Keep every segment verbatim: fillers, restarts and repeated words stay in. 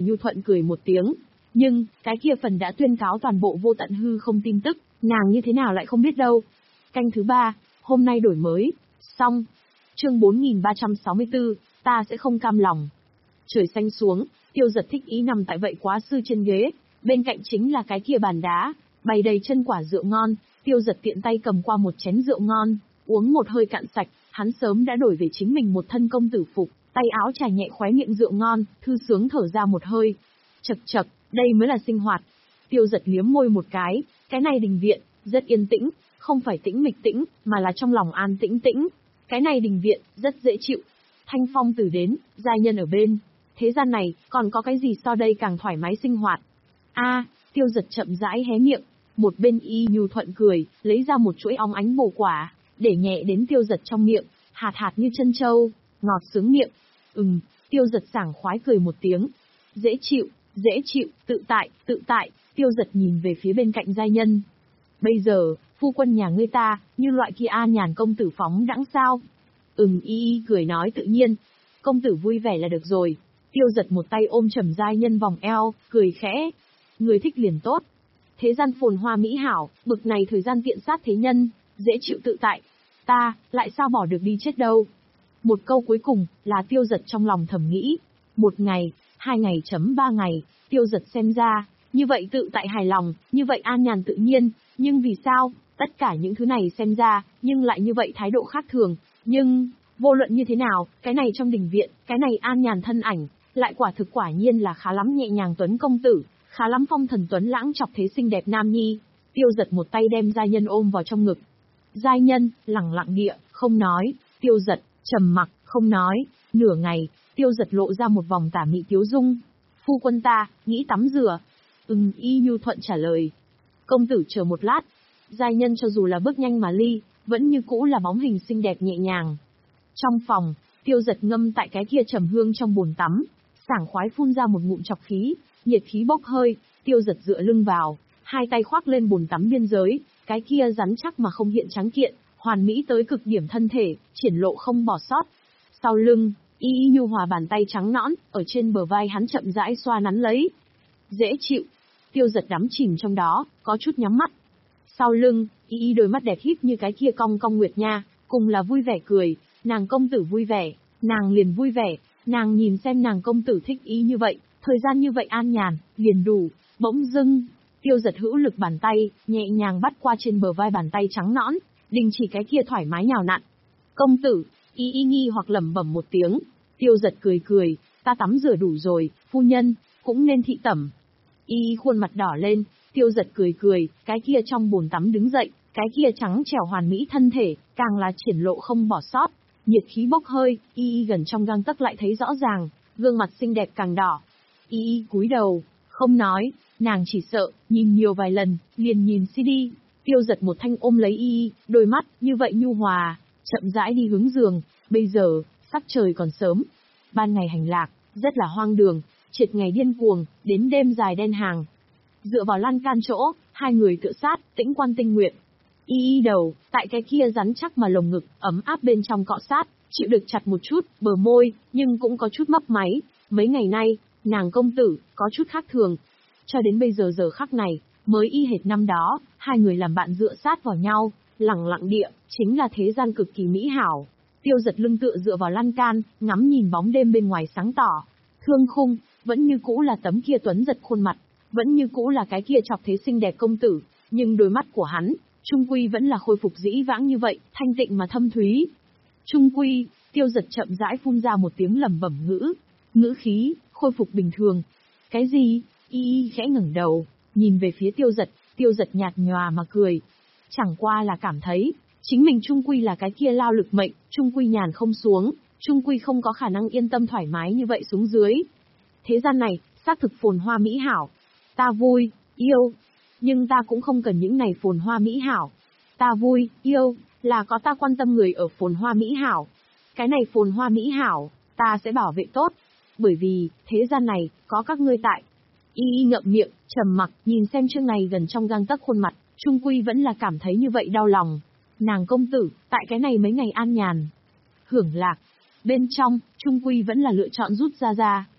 Nhu Thuận cười một tiếng. Nhưng, cái kia phần đã tuyên cáo toàn bộ vô tận hư không tin tức, nàng như thế nào lại không biết đâu. Canh thứ ba, hôm nay đổi mới. Xong. Chương bốn nghìn ba trăm sáu mươi tư, ta sẽ không cam lòng. Trời xanh xuống, Tiêu Giật thích ý nằm tại vậy quá sư trên ghế, bên cạnh chính là cái kia bàn đá, bày đầy chân quả rượu ngon. Tiêu Giật tiện tay cầm qua một chén rượu ngon, uống một hơi cạn sạch, hắn sớm đã đổi về chính mình một thân công tử phục, tay áo trải nhẹ khóe miệng rượu ngon, thư sướng thở ra một hơi. Chậc chậc, đây mới là sinh hoạt. Tiêu Giật liếm môi một cái, cái này đình viện, rất yên tĩnh, không phải tĩnh mịch tĩnh, mà là trong lòng an tĩnh tĩnh. Cái này đình viện, rất dễ chịu. Thanh phong từ đến, giai nhân ở bên. Thế gian này, còn có cái gì so đây càng thoải mái sinh hoạt. A, Tiêu Giật chậm rãi hé miệng, một bên Y Nhu Thuận cười, lấy ra một chuỗi óng ánh bồ quả, để nhẹ đến Tiêu Giật trong miệng, hạt hạt như chân châu, ngọt sướng miệng. Ừm, Tiêu Giật sảng khoái cười một tiếng. Dễ chịu, dễ chịu, tự tại, tự tại. Tiêu Giật nhìn về phía bên cạnh giai nhân. Bây giờ, phu quân nhà ngươi ta, như loại kia an nhàn công tử phóng đãng sao? Ừm, Y Y cười nói tự nhiên. Công tử vui vẻ là được rồi. Tiêu Giật một tay ôm trầm giai nhân vòng eo, cười khẽ. Người thích liền tốt. Thế gian phồn hoa mỹ hảo, bực này thời gian tiện sát thế nhân, dễ chịu tự tại. Ta, lại sao bỏ được đi chết đâu. Một câu cuối cùng, là Tiêu Giật trong lòng thầm nghĩ. Một ngày, hai ngày chấm ba ngày, Tiêu Giật xem ra, như vậy tự tại hài lòng, như vậy an nhàn tự nhiên, nhưng vì sao, tất cả những thứ này xem ra, nhưng lại như vậy thái độ khác thường, nhưng, vô luận như thế nào, cái này trong đình viện, cái này an nhàn thân ảnh, lại quả thực quả nhiên là khá lắm nhẹ nhàng tuấn công tử, khá lắm phong thần tuấn lãng chọc thế xinh đẹp nam nhi. Tiêu Giật một tay đem giai nhân ôm vào trong ngực. Giai nhân, lẳng lặng địa, không nói. Tiêu Giật, trầm mặc, không nói. Nửa ngày, Tiêu Giật lộ ra một vòng tà mị tiếu dung. Phu quân ta, nghĩ tắm rửa. Ừm, Y Nhu Thuận trả lời. Công tử chờ một lát. Giai nhân cho dù là bước nhanh mà ly, vẫn như cũ là bóng hình xinh đẹp nhẹ nhàng. Trong phòng, Tiêu Giật ngâm tại cái kia trầm hương trong bồn tắm, sảng khoái phun ra một ngụm trọc khí, nhiệt khí bốc hơi. Tiêu Giật dựa lưng vào, hai tay khoác lên bồn tắm biên giới, cái kia rắn chắc mà không hiện trắng kiện, hoàn mỹ tới cực điểm thân thể, triển lộ không bỏ sót. Sau lưng, Y Y nhu hòa bàn tay trắng nõn, ở trên bờ vai hắn chậm rãi xoa nắn lấy. Dễ chịu. Tiêu Giật đắm chìm trong đó, có chút nhắm mắt. Sau lưng, Y Y đôi mắt đẹp híp như cái kia cong cong nguyệt nha, cùng là vui vẻ cười. Nàng công tử vui vẻ, nàng liền vui vẻ, nàng nhìn xem nàng công tử thích ý như vậy, thời gian như vậy an nhàn, liền đủ. Bỗng dưng, Tiêu Giật hữu lực bàn tay, nhẹ nhàng bắt qua trên bờ vai bàn tay trắng nõn, đình chỉ cái kia thoải mái nhào nặn. Công tử, Y Y nghi hoặc lẩm bẩm một tiếng. Tiêu Giật cười cười, ta tắm rửa đủ rồi, phu nhân, cũng nên thị tẩm. Y Y khuôn mặt đỏ lên, Tiêu Giật cười cười, cái kia trong bồn tắm đứng dậy, cái kia trắng trẻo hoàn mỹ thân thể, càng là triển lộ không bỏ sót. Nhiệt khí bốc hơi, Y Y gần trong gang tấc lại thấy rõ ràng, gương mặt xinh đẹp càng đỏ. Y Y cúi đầu, không nói, nàng chỉ sợ, nhìn nhiều vài lần, liền nhìn xê đê. Tiêu Giật một thanh ôm lấy Y Y, đôi mắt, như vậy nhu hòa, chậm rãi đi hướng giường. Bây giờ, sắc trời còn sớm. Ban ngày hành lạc, rất là hoang đường, triệt ngày điên cuồng, đến đêm dài đen hàng. Dựa vào lan can chỗ, hai người tựa sát, tĩnh quan tinh nguyện. Y Y đầu, tại cái kia rắn chắc mà lồng ngực, ấm áp bên trong cọ sát, chịu được chặt một chút, bờ môi, nhưng cũng có chút mấp máy. Mấy ngày nay, nàng công tử, có chút khác thường. Cho đến bây giờ giờ khắc này, mới y hệt năm đó, hai người làm bạn dựa sát vào nhau, lẳng lặng địa, chính là thế gian cực kỳ mỹ hảo. Tiêu Giật lưng tựa dựa vào lan can, ngắm nhìn bóng đêm bên ngoài sáng tỏ. Thương khung, vẫn như cũ là tấm kia tuấn giật khuôn mặt, vẫn như cũ là cái kia chọc thế xinh đẹp công tử, nhưng đôi mắt của hắn, trung quy vẫn là khôi phục dĩ vãng như vậy, thanh tịnh mà thâm thúy. Trung quy, Tiêu Giật chậm rãi phun ra một tiếng lẩm bẩm ngữ, ngữ khí, khôi phục bình thường. Cái gì? Y Y khẽ ngẩng đầu, nhìn về phía Tiêu Giật, Tiêu Giật nhạt nhòa mà cười. Chẳng qua là cảm thấy, chính mình trung quy là cái kia lao lực mệnh, trung quy nhàn không xuống, trung quy không có khả năng yên tâm thoải mái như vậy xuống dưới. Thế gian này, xác thực phồn hoa mỹ hảo. Ta vui, yêu, nhưng ta cũng không cần những này phồn hoa mỹ hảo. Ta vui, yêu, là có ta quan tâm người ở phồn hoa mỹ hảo. Cái này phồn hoa mỹ hảo, ta sẽ bảo vệ tốt. Bởi vì, thế gian này, có các ngươi tại. Y Y ngậm miệng, trầm mặc, nhìn xem chương này gần trong gang tấc khuôn mặt, trung quy vẫn là cảm thấy như vậy đau lòng. Nàng công tử, tại cái này mấy ngày an nhàn, hưởng lạc, bên trong, trung quy vẫn là lựa chọn rút ra ra.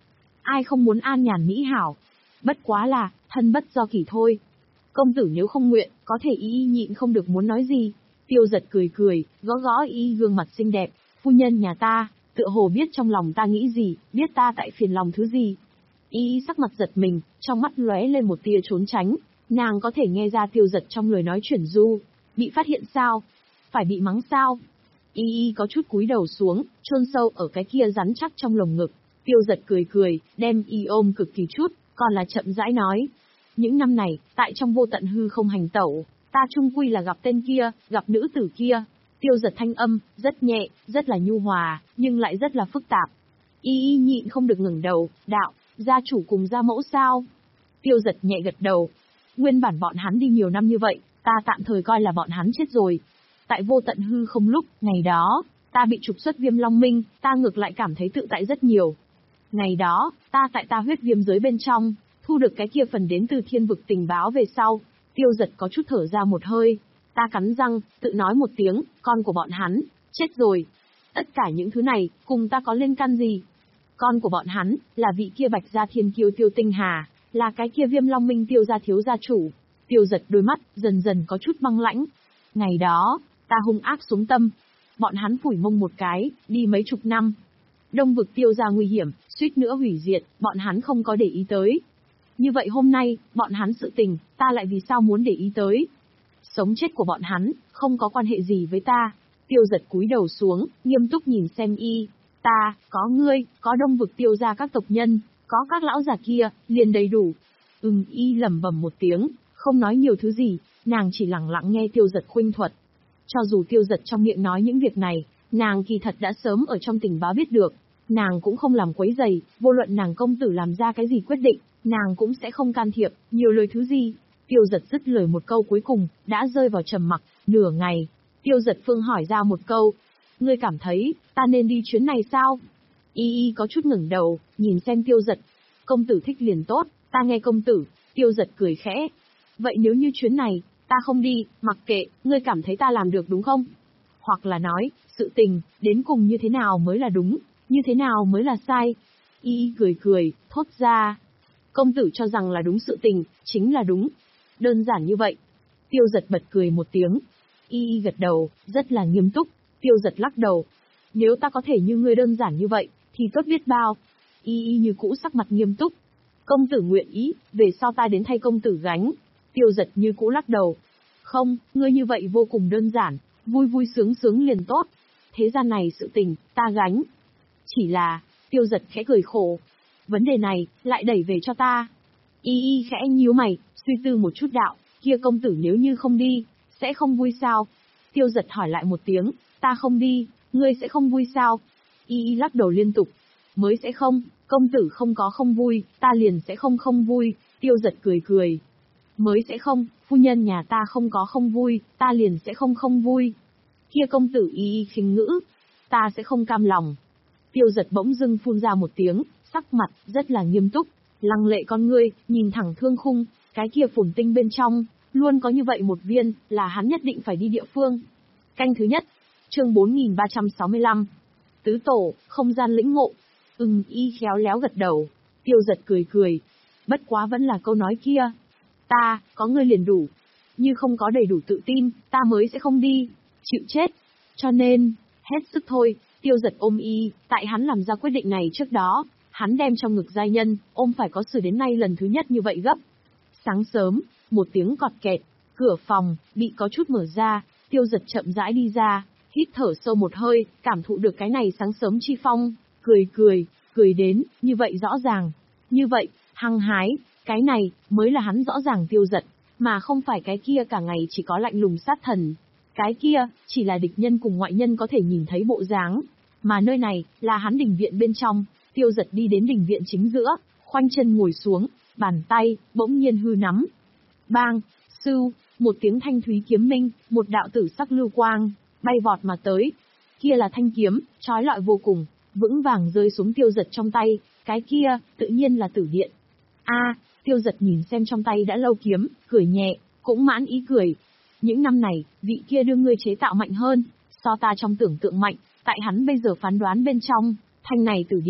ai không muốn an nhàn mỹ hảo. Bất quá là, thân bất do kỷ thôi. Công tử nếu không nguyện, có thể y y nhịn không được muốn nói gì. Tiêu giật cười cười, gõ gõ y y gương mặt xinh đẹp. Phu nhân nhà ta, tựa hồ biết trong lòng ta nghĩ gì, biết ta tại phiền lòng thứ gì. Y y sắc mặt giật mình, trong mắt lóe lên một tia trốn tránh. Nàng có thể nghe ra tiêu giật trong lời nói chuyển du. Bị phát hiện sao? Phải bị mắng sao? Y y có chút cúi đầu xuống, chôn sâu ở cái kia rắn chắc trong lồng ngực. Tiêu giật cười cười, đem y ôm cực kỳ chút, còn là chậm rãi nói. Những năm này, tại trong vô tận hư không hành tẩu, ta chung quy là gặp tên kia, gặp nữ tử kia. Tiêu giật thanh âm, rất nhẹ, rất là nhu hòa, nhưng lại rất là phức tạp. Y y nhịn không được ngẩng đầu, đạo, gia chủ cùng gia mẫu sao? Tiêu giật nhẹ gật đầu. Nguyên bản bọn hắn đi nhiều năm như vậy, ta tạm thời coi là bọn hắn chết rồi. Tại vô tận hư không lúc, ngày đó, ta bị trục xuất viêm long minh, ta ngược lại cảm thấy tự tại rất nhiều. Ngày đó, ta tại ta huyết viêm giới bên trong, thu được cái kia phần đến từ thiên vực tình báo về sau. Tiêu giật có chút thở ra một hơi. Ta cắn răng, tự nói một tiếng, con của bọn hắn, chết rồi. Tất cả những thứ này, cùng ta có liên can gì? Con của bọn hắn, là vị kia bạch gia thiên kiêu Tiêu Tinh Hà, là cái kia viêm long minh tiêu gia thiếu gia chủ. Tiêu giật đôi mắt, dần dần có chút băng lãnh. Ngày đó, ta hung ác xuống tâm. Bọn hắn phủi mông một cái, đi mấy chục năm. Đông vực tiêu gia nguy hiểm, suýt nữa hủy diệt, bọn hắn không có để ý tới. Như vậy hôm nay, bọn hắn sự tình, ta lại vì sao muốn để ý tới? Sống chết của bọn hắn, không có quan hệ gì với ta. Tiêu giật cúi đầu xuống, nghiêm túc nhìn xem y. Ta, có ngươi, có đông vực tiêu gia các tộc nhân, có các lão già kia, liền đầy đủ. Ừm y lẩm bẩm một tiếng, không nói nhiều thứ gì, nàng chỉ lặng lặng nghe tiêu giật khuynh thuật. Cho dù tiêu giật trong miệng nói những việc này, nàng kỳ thật đã sớm ở trong tình báo biết được. Nàng cũng không làm quấy rầy, vô luận nàng công tử làm ra cái gì quyết định, nàng cũng sẽ không can thiệp, nhiều lời thứ gì. Tiêu giật dứt lời một câu cuối cùng, đã rơi vào trầm mặc, nửa ngày. Tiêu giật phương hỏi ra một câu. Ngươi cảm thấy, ta nên đi chuyến này sao? Y y có chút ngẩng đầu, nhìn xem tiêu giật. Công tử thích liền tốt, ta nghe công tử. Tiêu giật cười khẽ. Vậy nếu như chuyến này, ta không đi, mặc kệ, ngươi cảm thấy ta làm được đúng không? Hoặc là nói, sự tình, đến cùng như thế nào mới là đúng, như thế nào mới là sai? Y y cười cười, thốt ra. Công tử cho rằng là đúng sự tình, chính là đúng. Đơn giản như vậy. Tiêu giật bật cười một tiếng. Y y gật đầu, rất là nghiêm túc. Tiêu giật lắc đầu. Nếu ta có thể như ngươi đơn giản như vậy, thì tốt biết bao. Y y như cũ sắc mặt nghiêm túc. Công tử nguyện ý, về sau ta đến thay công tử gánh. Tiêu giật như cũ lắc đầu. Không, ngươi như vậy vô cùng đơn giản, vui vui sướng sướng liền tốt. Thế gian này sự tình, ta gánh. Chỉ là, tiêu giật khẽ cười khổ. Vấn đề này, lại đẩy về cho ta. Y y khẽ nhíu mày, suy tư một chút đạo, kia công tử nếu như không đi, sẽ không vui sao? Tiêu giật hỏi lại một tiếng, ta không đi, ngươi sẽ không vui sao? Y y lắc đầu liên tục, mới sẽ không, công tử không có không vui, ta liền sẽ không không vui. Tiêu giật cười cười, mới sẽ không, phu nhân nhà ta không có không vui, ta liền sẽ không không vui. Kia công tử y y khinh ngữ, ta sẽ không cam lòng. Tiêu giật bỗng dưng phun ra một tiếng, sắc mặt rất là nghiêm túc, lăng lệ con ngươi, nhìn thẳng thương khung, cái kia phồn tinh bên trong, luôn có như vậy một viên, là hắn nhất định phải đi địa phương. Canh thứ nhất, chương bốn nghìn ba trăm sáu mươi lăm. Tứ tổ, không gian lĩnh ngộ. Ừm y khéo léo gật đầu. Tiêu giật cười cười. Bất quá vẫn là câu nói kia. Ta, có ngươi liền đủ. Như không có đầy đủ tự tin, ta mới sẽ không đi. Chịu chết. Cho nên, hết sức thôi. Tiêu giật ôm y, tại hắn làm ra quyết định này trước đó, hắn đem trong ngực giai nhân, ôm phải có xử đến nay lần thứ nhất như vậy gấp. Sáng sớm, một tiếng cọt kẹt, cửa phòng, bị có chút mở ra, tiêu giật chậm rãi đi ra, hít thở sâu một hơi, cảm thụ được cái này sáng sớm chi phong, cười cười, cười đến, như vậy rõ ràng, như vậy, hăng hái, cái này, mới là hắn rõ ràng tiêu giật, mà không phải cái kia cả ngày chỉ có lạnh lùng sát thần. Cái kia, chỉ là địch nhân cùng ngoại nhân có thể nhìn thấy bộ dáng, mà nơi này, là hắn đình viện bên trong, tiêu giật đi đến đình viện chính giữa, khoanh chân ngồi xuống, bàn tay, bỗng nhiên hư nắm. Bang, sưu, một tiếng thanh thúy kiếm minh, một đạo tử sắc lưu quang, bay vọt mà tới. Kia là thanh kiếm, trói lọi vô cùng, vững vàng rơi xuống tiêu giật trong tay, cái kia, tự nhiên là tử điện. A, tiêu giật nhìn xem trong tay đã lâu kiếm, cười nhẹ, cũng mãn ý cười. Những năm này, vị kia đưa ngươi chế tạo mạnh hơn, so ta trong tưởng tượng mạnh, tại hắn bây giờ phán đoán bên trong, thanh này tử điện,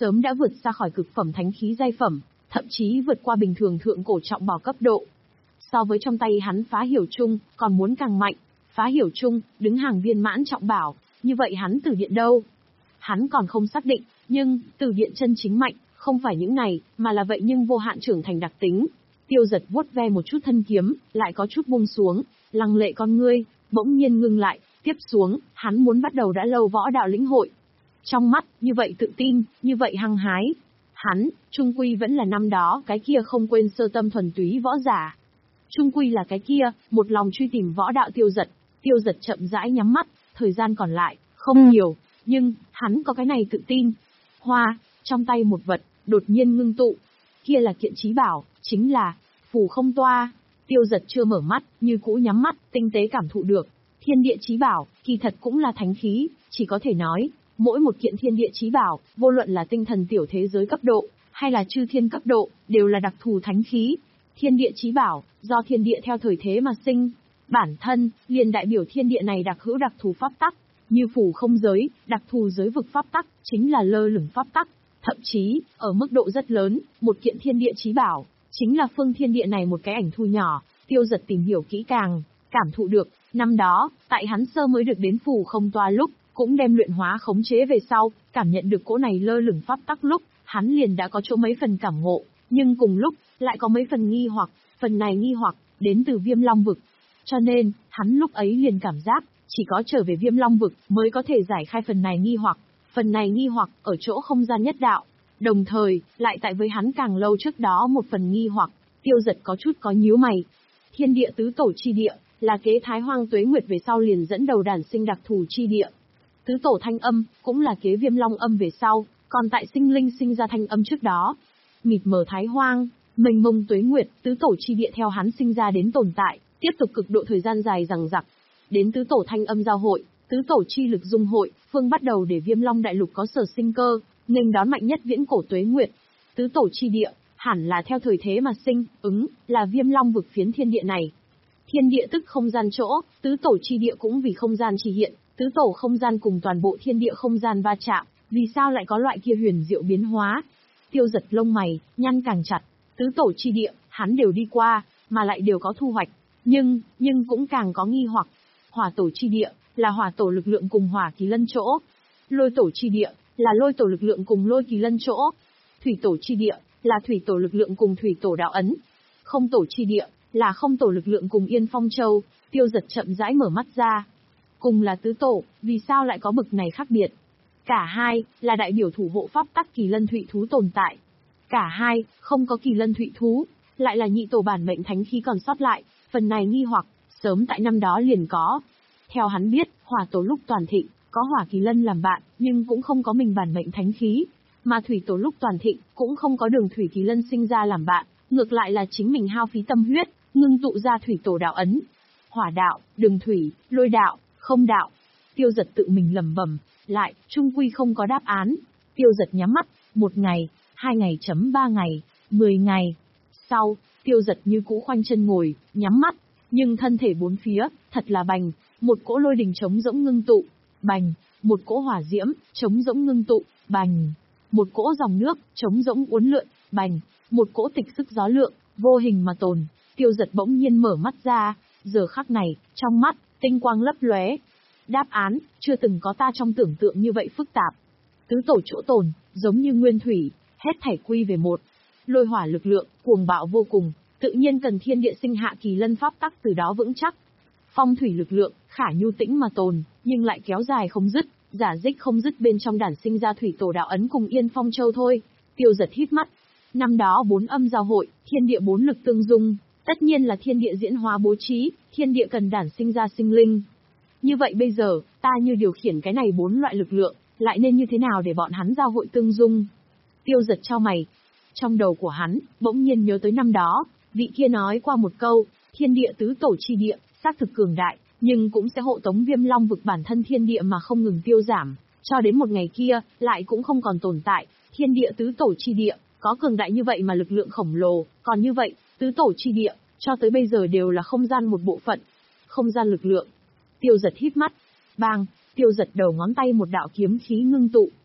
sớm đã vượt ra khỏi cực phẩm thánh khí giai phẩm, thậm chí vượt qua bình thường thượng cổ trọng bảo cấp độ. So với trong tay hắn Phá Hiểu Chung, còn muốn càng mạnh. Phá Hiểu Chung, đứng hàng viên mãn trọng bảo, như vậy hắn Tử Điện đâu? Hắn còn không xác định, nhưng, Tử Điện chân chính mạnh, không phải những này, mà là vậy nhưng vô hạn trưởng thành đặc tính. Tiêu Giật vuốt ve một chút thân kiếm, lại có chút buông xuống, lăng lệ con ngươi, bỗng nhiên ngưng lại, tiếp xuống, hắn muốn bắt đầu đã lâu võ đạo lĩnh hội. Trong mắt, như vậy tự tin, như vậy hăng hái. Hắn, trung quy vẫn là năm đó, cái kia không quên sơ tâm thuần túy võ giả. Trung quy là cái kia, một lòng truy tìm võ đạo Tiêu Giật. Tiêu Giật chậm rãi nhắm mắt, thời gian còn lại, không nhiều, nhưng, hắn có cái này tự tin. Hoa, trong tay một vật, đột nhiên ngưng tụ. Kia là kiện trí bảo, chính là, phù không toa. Tiêu Giật chưa mở mắt, như cũ nhắm mắt, tinh tế cảm thụ được. Thiên địa trí bảo, kỳ thật cũng là thánh khí, chỉ có thể nói, mỗi một kiện thiên địa trí bảo, vô luận là tinh thần tiểu thế giới cấp độ, hay là chư thiên cấp độ, đều là đặc thù thánh khí. Thiên địa trí bảo, do thiên địa theo thời thế mà sinh. Bản thân, liền đại biểu thiên địa này đặc hữu đặc thù pháp tắc, như phù không giới, đặc thù giới vực pháp tắc, chính là lơ lửng pháp tắc. Thậm chí, ở mức độ rất lớn, một kiện thiên địa trí bảo, chính là phương thiên địa này một cái ảnh thu nhỏ. Tiêu Giật tìm hiểu kỹ càng, cảm thụ được, năm đó, tại hắn sơ mới được đến phù không toa lúc, cũng đem luyện hóa khống chế về sau, cảm nhận được cỗ này lơ lửng pháp tắc lúc, hắn liền đã có chỗ mấy phần cảm ngộ, nhưng cùng lúc, lại có mấy phần nghi hoặc, phần này nghi hoặc, đến từ Viêm Long vực. Cho nên, hắn lúc ấy liền cảm giác, chỉ có trở về Viêm Long vực mới có thể giải khai phần này nghi hoặc, phần này nghi hoặc ở chỗ không gian nhất đạo. Đồng thời, lại tại với hắn càng lâu trước đó một phần nghi hoặc, Tiêu Giật có chút có nhíu mày. Thiên địa tứ tổ chi địa, là kế Thái Hoang Tuế Nguyệt về sau liền dẫn đầu đản sinh đặc thù chi địa. Tứ tổ thanh âm, cũng là kế Viêm Long âm về sau, còn tại sinh linh sinh ra thanh âm trước đó. Mịt mờ Thái Hoang, mênh mông Tuế Nguyệt, tứ tổ chi địa theo hắn sinh ra đến tồn tại, tiếp tục cực độ thời gian dài dằng dặc. Đến tứ tổ thanh âm giao hội, tứ tổ chi lực dung hội, phương bắt đầu để Viêm Long đại lục có sở sinh cơ, nghênh đón mạnh nhất viễn cổ Tuế Nguyệt. Tứ tổ chi địa, hẳn là theo thời thế mà sinh, ứng, là Viêm Long vực phiến thiên địa này. Thiên địa tức không gian chỗ, tứ tổ chi địa cũng vì không gian chỉ hiện, tứ tổ không gian cùng toàn bộ thiên địa không gian va chạm, vì sao lại có loại kia huyền diệu biến hóa? Tiêu Giật lông mày, nhăn càng chặt, tứ tổ chi địa, hắn đều đi qua, mà lại đều có thu hoạch, nhưng, nhưng cũng càng có nghi hoặc. Hỏa tổ chi địa, là hỏa tổ lực lượng cùng hỏa kỳ lân chỗ. Lôi tổ chi địa, là lôi tổ lực lượng cùng lôi kỳ lân chỗ. Thủy tổ chi địa, là thủy tổ lực lượng cùng thủy tổ đạo ấn. Không tổ chi địa, là không tổ lực lượng cùng Yên Phong Châu. Tiêu Giật chậm rãi mở mắt ra. Cùng là tứ tổ, vì sao lại có bực này khác biệt? Cả hai, là đại biểu thủ hộ pháp tắc kỳ lân thụy thú tồn tại. Cả hai, không có kỳ lân thụy thú, lại là nhị tổ bản mệnh thánh khí còn sót lại, phần này nghi hoặc, sớm tại năm đó liền có. Theo hắn biết, hỏa tổ lúc toàn thịnh, có hỏa kỳ lân làm bạn, nhưng cũng không có mình bản mệnh thánh khí. Mà thủy tổ lúc toàn thịnh, cũng không có đường thủy kỳ lân sinh ra làm bạn, ngược lại là chính mình hao phí tâm huyết, ngưng tụ ra thủy tổ đạo ấn. Hỏa đạo, đường thủy, lôi đạo, không đạo. Tiêu Giật tự mình lẩm bẩm, lại, trung quy không có đáp án. Tiêu Giật nhắm mắt, một ngày, hai ngày chấm ba ngày, mười ngày. Sau, Tiêu Giật như cũ khoanh chân ngồi, nhắm mắt, nhưng thân thể bốn phía, thật là bành, một cỗ lôi đình trống rỗng ngưng tụ, bành, một cỗ hỏa diễm, trống rỗng ngưng tụ, bành, một cỗ dòng nước, trống rỗng uốn lượn, bành, một cỗ tịch sức gió lượng, vô hình mà tồn. Tiêu Giật bỗng nhiên mở mắt ra, giờ khắc này, trong mắt, tinh quang lấp lóe. Đáp án, chưa từng có ta trong tưởng tượng như vậy phức tạp. Tứ tổ chỗ tồn, giống như nguyên thủy, hết thảy quy về một. Lôi hỏa lực lượng, cuồng bạo vô cùng, tự nhiên cần thiên địa sinh hạ kỳ lân pháp tắc từ đó vững chắc. Phong thủy lực lượng, khả nhu tĩnh mà tồn, nhưng lại kéo dài không dứt, giả dích không dứt bên trong đản sinh ra thủy tổ đạo ấn cùng Yên Phong Châu thôi. Tiêu Giật hít mắt. Năm đó bốn âm giao hội, thiên địa bốn lực tương dung, tất nhiên là thiên địa diễn hóa bố trí, thiên địa cần đản sinh ra sinh linh. Như vậy bây giờ, ta như điều khiển cái này bốn loại lực lượng, lại nên như thế nào để bọn hắn giao hội tương dung? Tiêu Giật chau mày. Trong đầu của hắn, bỗng nhiên nhớ tới năm đó, vị kia nói qua một câu, thiên địa tứ tổ chi địa, xác thực cường đại, nhưng cũng sẽ hộ tống Viêm Long vực bản thân thiên địa mà không ngừng tiêu giảm, cho đến một ngày kia, lại cũng không còn tồn tại. Thiên địa tứ tổ chi địa, có cường đại như vậy mà lực lượng khổng lồ, còn như vậy, tứ tổ chi địa, cho tới bây giờ đều là không gian một bộ phận. Không gian lực lượng. Tiêu Giật hít mắt. Bang, Tiêu Giật đầu ngón tay một đạo kiếm khí ngưng tụ.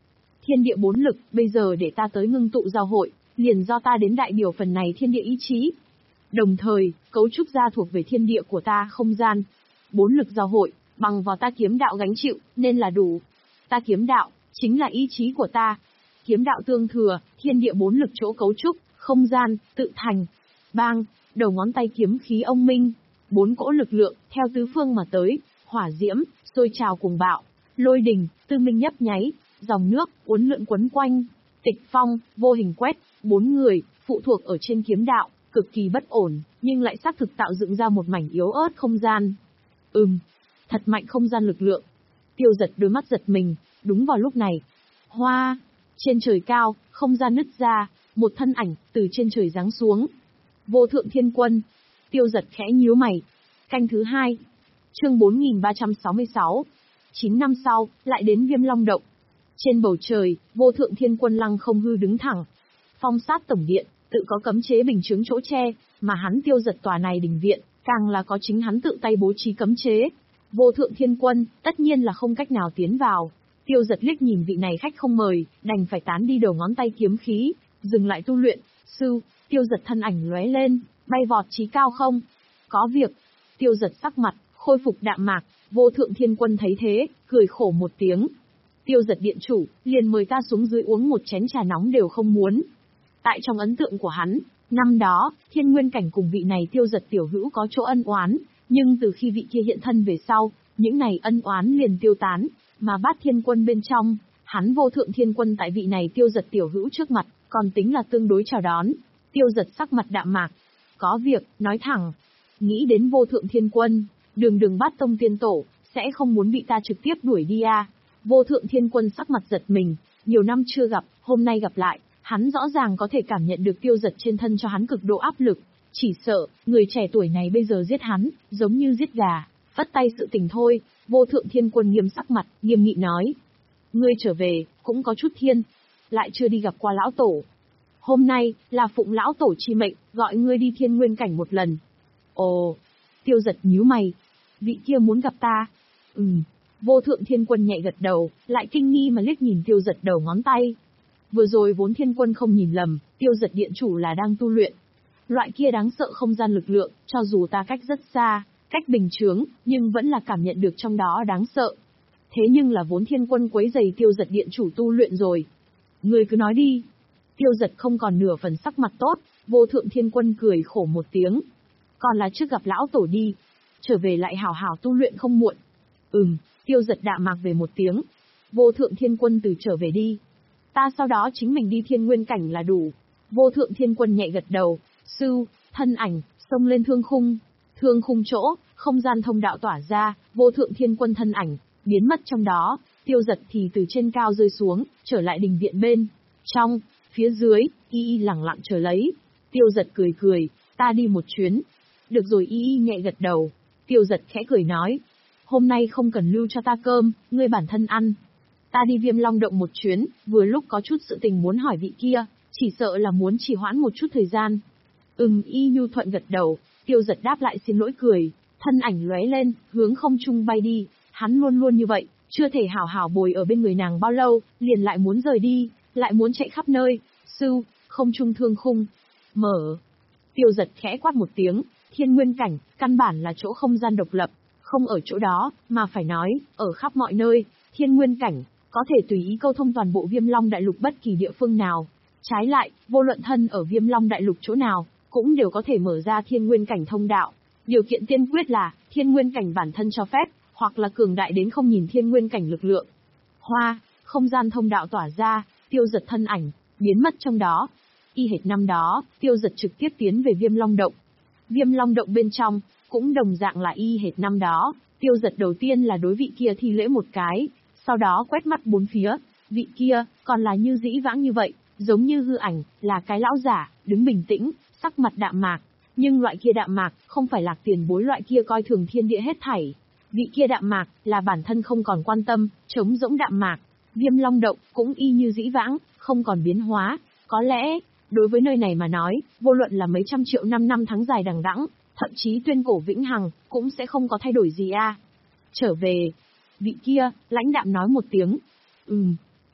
Thiên địa bốn lực, bây giờ để ta tới ngưng tụ giao hội, liền do ta đến đại biểu phần này thiên địa ý chí. Đồng thời, cấu trúc ra thuộc về thiên địa của ta không gian. Bốn lực giao hội, bằng vào ta kiếm đạo gánh chịu, nên là đủ. Ta kiếm đạo, chính là ý chí của ta. Kiếm đạo tương thừa, thiên địa bốn lực chỗ cấu trúc, không gian, tự thành. Bang, đầu ngón tay kiếm khí ông minh. Bốn cỗ lực lượng, theo tứ phương mà tới, hỏa diễm, sôi trào cùng bạo, lôi đình, tư minh nhấp nháy, dòng nước, uốn lượn quấn quanh, tịch phong, vô hình quét, bốn người, phụ thuộc ở trên kiếm đạo, cực kỳ bất ổn, nhưng lại xác thực tạo dựng ra một mảnh yếu ớt không gian. Ừm, thật mạnh không gian lực lượng. Tiêu Giật đôi mắt giật mình, đúng vào lúc này. Hoa, trên trời cao, không gian nứt ra, một thân ảnh, từ trên trời giáng xuống. Vô Thượng Thiên Quân. Tiêu Giật khẽ nhíu mày. Canh thứ hai. Chương bốn nghìn ba trăm sáu mươi sáu. Chín năm sau, lại đến Viêm Long Động. Trên bầu trời, Vô Thượng Thiên Quân lăng không hư đứng thẳng. Phong sát tổng điện, tự có cấm chế bình chướng chỗ che, mà hắn Tiêu Giật tòa này đình viện, càng là có chính hắn tự tay bố trí cấm chế. Vô Thượng Thiên Quân, tất nhiên là không cách nào tiến vào. Tiêu Giật liếc nhìn vị này khách không mời, đành phải tán đi đầu ngón tay kiếm khí, dừng lại tu luyện. Sư, Tiêu Giật thân ảnh lóe lên, bay vọt chí cao không. Có việc. Tiêu Giật sắc mặt, khôi phục đạm mạc. Vô Thượng Thiên Quân thấy thế, cười khổ một tiếng. Tiêu Giật điện chủ, liền mời ta xuống dưới uống một chén trà nóng đều không muốn. Tại trong ấn tượng của hắn, năm đó, Thiên Nguyên Cảnh cùng vị này Tiêu Giật tiểu hữu có chỗ ân oán, nhưng từ khi vị kia hiện thân về sau, những này ân oán liền tiêu tán, mà Bát Thiên Quân bên trong, hắn Vô Thượng Thiên Quân tại vị này Tiêu Giật tiểu hữu trước mặt, còn tính là tương đối chào đón. Tiêu Giật sắc mặt đạm mạc. Có việc, nói thẳng. Nghĩ đến Vô Thượng Thiên Quân, đường đường Bát Tông tiên tổ, sẽ không muốn bị ta trực tiếp đuổi đi à. Vô Thượng Thiên Quân sắc mặt giật mình, nhiều năm chưa gặp, hôm nay gặp lại, hắn rõ ràng có thể cảm nhận được Tiêu Giật trên thân cho hắn cực độ áp lực. Chỉ sợ, người trẻ tuổi này bây giờ giết hắn, giống như giết gà, vất tay sự tình thôi. Vô Thượng Thiên Quân nghiêm sắc mặt, nghiêm nghị nói. Ngươi trở về, cũng có chút thiên, lại chưa đi gặp qua lão tổ. Hôm nay, là phụng lão tổ chi mệnh, gọi ngươi đi Thiên Nguyên Cảnh một lần. Ồ, Tiêu Giật nhíu mày. Vị kia muốn gặp ta. Ừm, Vô Thượng Thiên Quân nhẹ gật đầu, lại kinh nghi mà liếc nhìn Tiêu Giật đầu ngón tay. Vừa rồi vốn Thiên Quân không nhìn lầm, Tiêu Giật điện chủ là đang tu luyện. Loại kia đáng sợ không gian lực lượng, cho dù ta cách rất xa, cách bình chướng, nhưng vẫn là cảm nhận được trong đó đáng sợ. Thế nhưng là vốn Thiên Quân quấy giày Tiêu Giật điện chủ tu luyện rồi. Ngươi cứ nói đi. Tiêu Giật không còn nửa phần sắc mặt tốt, Vô Thượng Thiên Quân cười khổ một tiếng. Còn là trước gặp lão tổ đi, trở về lại hảo hảo tu luyện không muộn. Ừm, Tiêu Giật đạm mạc về một tiếng. Vô Thượng Thiên Quân từ trở về đi. Ta sau đó chính mình đi Thiên Nguyên Cảnh là đủ. Vô Thượng Thiên Quân nhẹ gật đầu. Sư, thân ảnh, xông lên thương khung. Thương khung chỗ, không gian thông đạo tỏa ra, Vô Thượng Thiên Quân thân ảnh, biến mất trong đó. Tiêu Giật thì từ trên cao rơi xuống, trở lại đình viện bên. Trong, phía dưới, Y Y lẳng lặng chờ lấy. Tiêu Giật cười cười, ta đi một chuyến. Được rồi. Y Y nhẹ gật đầu. Tiêu Giật khẽ cười nói. Hôm nay không cần lưu cho ta cơm, ngươi bản thân ăn. Ta đi Viêm Long Động một chuyến, vừa lúc có chút sự tình muốn hỏi vị kia, chỉ sợ là muốn trì hoãn một chút thời gian. Ừm, Y nhu thuận gật đầu. Tiêu Giật đáp lại xin lỗi cười, thân ảnh lóe lên, hướng không trung bay đi. Hắn luôn luôn như vậy, chưa thể hảo hảo bồi ở bên người nàng bao lâu, liền lại muốn rời đi, lại muốn chạy khắp nơi. Sư, không trung thương khung. Mở. Tiêu Giật khẽ quát một tiếng, Thiên Nguyên Cảnh, căn bản là chỗ không gian độc lập, không ở chỗ đó, mà phải nói, ở khắp mọi nơi, Thiên Nguyên Cảnh, có thể tùy ý câu thông toàn bộ Viêm Long Đại Lục bất kỳ địa phương nào. Trái lại, vô luận thân ở Viêm Long Đại Lục chỗ nào, cũng đều có thể mở ra Thiên Nguyên Cảnh thông đạo. Điều kiện tiên quyết là, Thiên Nguyên Cảnh bản thân cho phép, hoặc là cường đại đến không nhìn Thiên Nguyên Cảnh lực lượng. Hoa, không gian thông đạo tỏa ra, Tiêu Giật thân ảnh, biến mất trong đó. Y hệt năm đó, Tiêu Giật trực tiếp tiến về Viêm Long Động. Viêm Long Động bên trong, cũng đồng dạng là y hệt năm đó. Tiêu Giật đầu tiên là đối vị kia thi lễ một cái, sau đó quét mắt bốn phía. Vị kia, còn là như dĩ vãng như vậy, giống như hư ảnh, là cái lão giả, đứng bình tĩnh, sắc mặt đạm mạc. Nhưng loại kia đạm mạc, không phải Lạc Tiền Bối loại kia coi thường thiên địa hết thảy. Vị kia đạm mạc, là bản thân không còn quan tâm, trống rỗng đạm mạc. Viêm Long Động, cũng y như dĩ vãng, không còn biến hóa. Có lẽ, đối với nơi này mà nói, vô luận là mấy trăm triệu năm năm tháng dài đằng đẵng, thậm chí tuyên cổ vĩnh hằng, cũng sẽ không có thay đổi gì a. À. Trở về. Vị kia, lãnh đạm nói một tiếng. Ừm.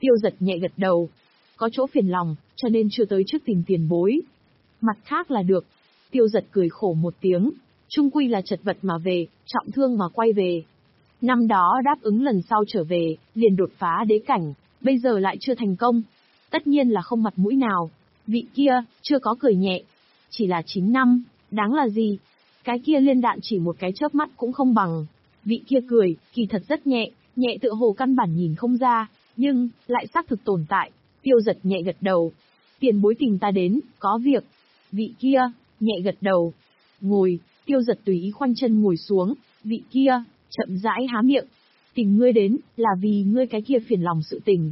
Tiêu giật nhẹ gật đầu. Có chỗ phiền lòng, cho nên chưa tới trước tìm tiền bối. Mặt khác là được. Tiêu giật cười khổ một tiếng. Trung quy là chật vật mà về, trọng thương mà quay về. Năm đó đáp ứng lần sau trở về, liền đột phá đế cảnh, bây giờ lại chưa thành công. Tất nhiên là không mặt mũi nào. Vị kia, chưa có cười nhẹ. Chỉ là chín năm, đáng là gì? Cái kia liên đạn chỉ một cái chớp mắt cũng không bằng. Vị kia cười, kỳ thật rất nhẹ, nhẹ tựa hồ căn bản nhìn không ra, nhưng, lại xác thực tồn tại. Tiêu giật nhẹ gật đầu. Tiền bối tìm ta đến, có việc. Vị kia, nhẹ gật đầu. Ngồi, tiêu giật tùy ý khoanh chân ngồi xuống, vị kia, chậm rãi há miệng. Tìm ngươi đến, là vì ngươi cái kia phiền lòng sự tình.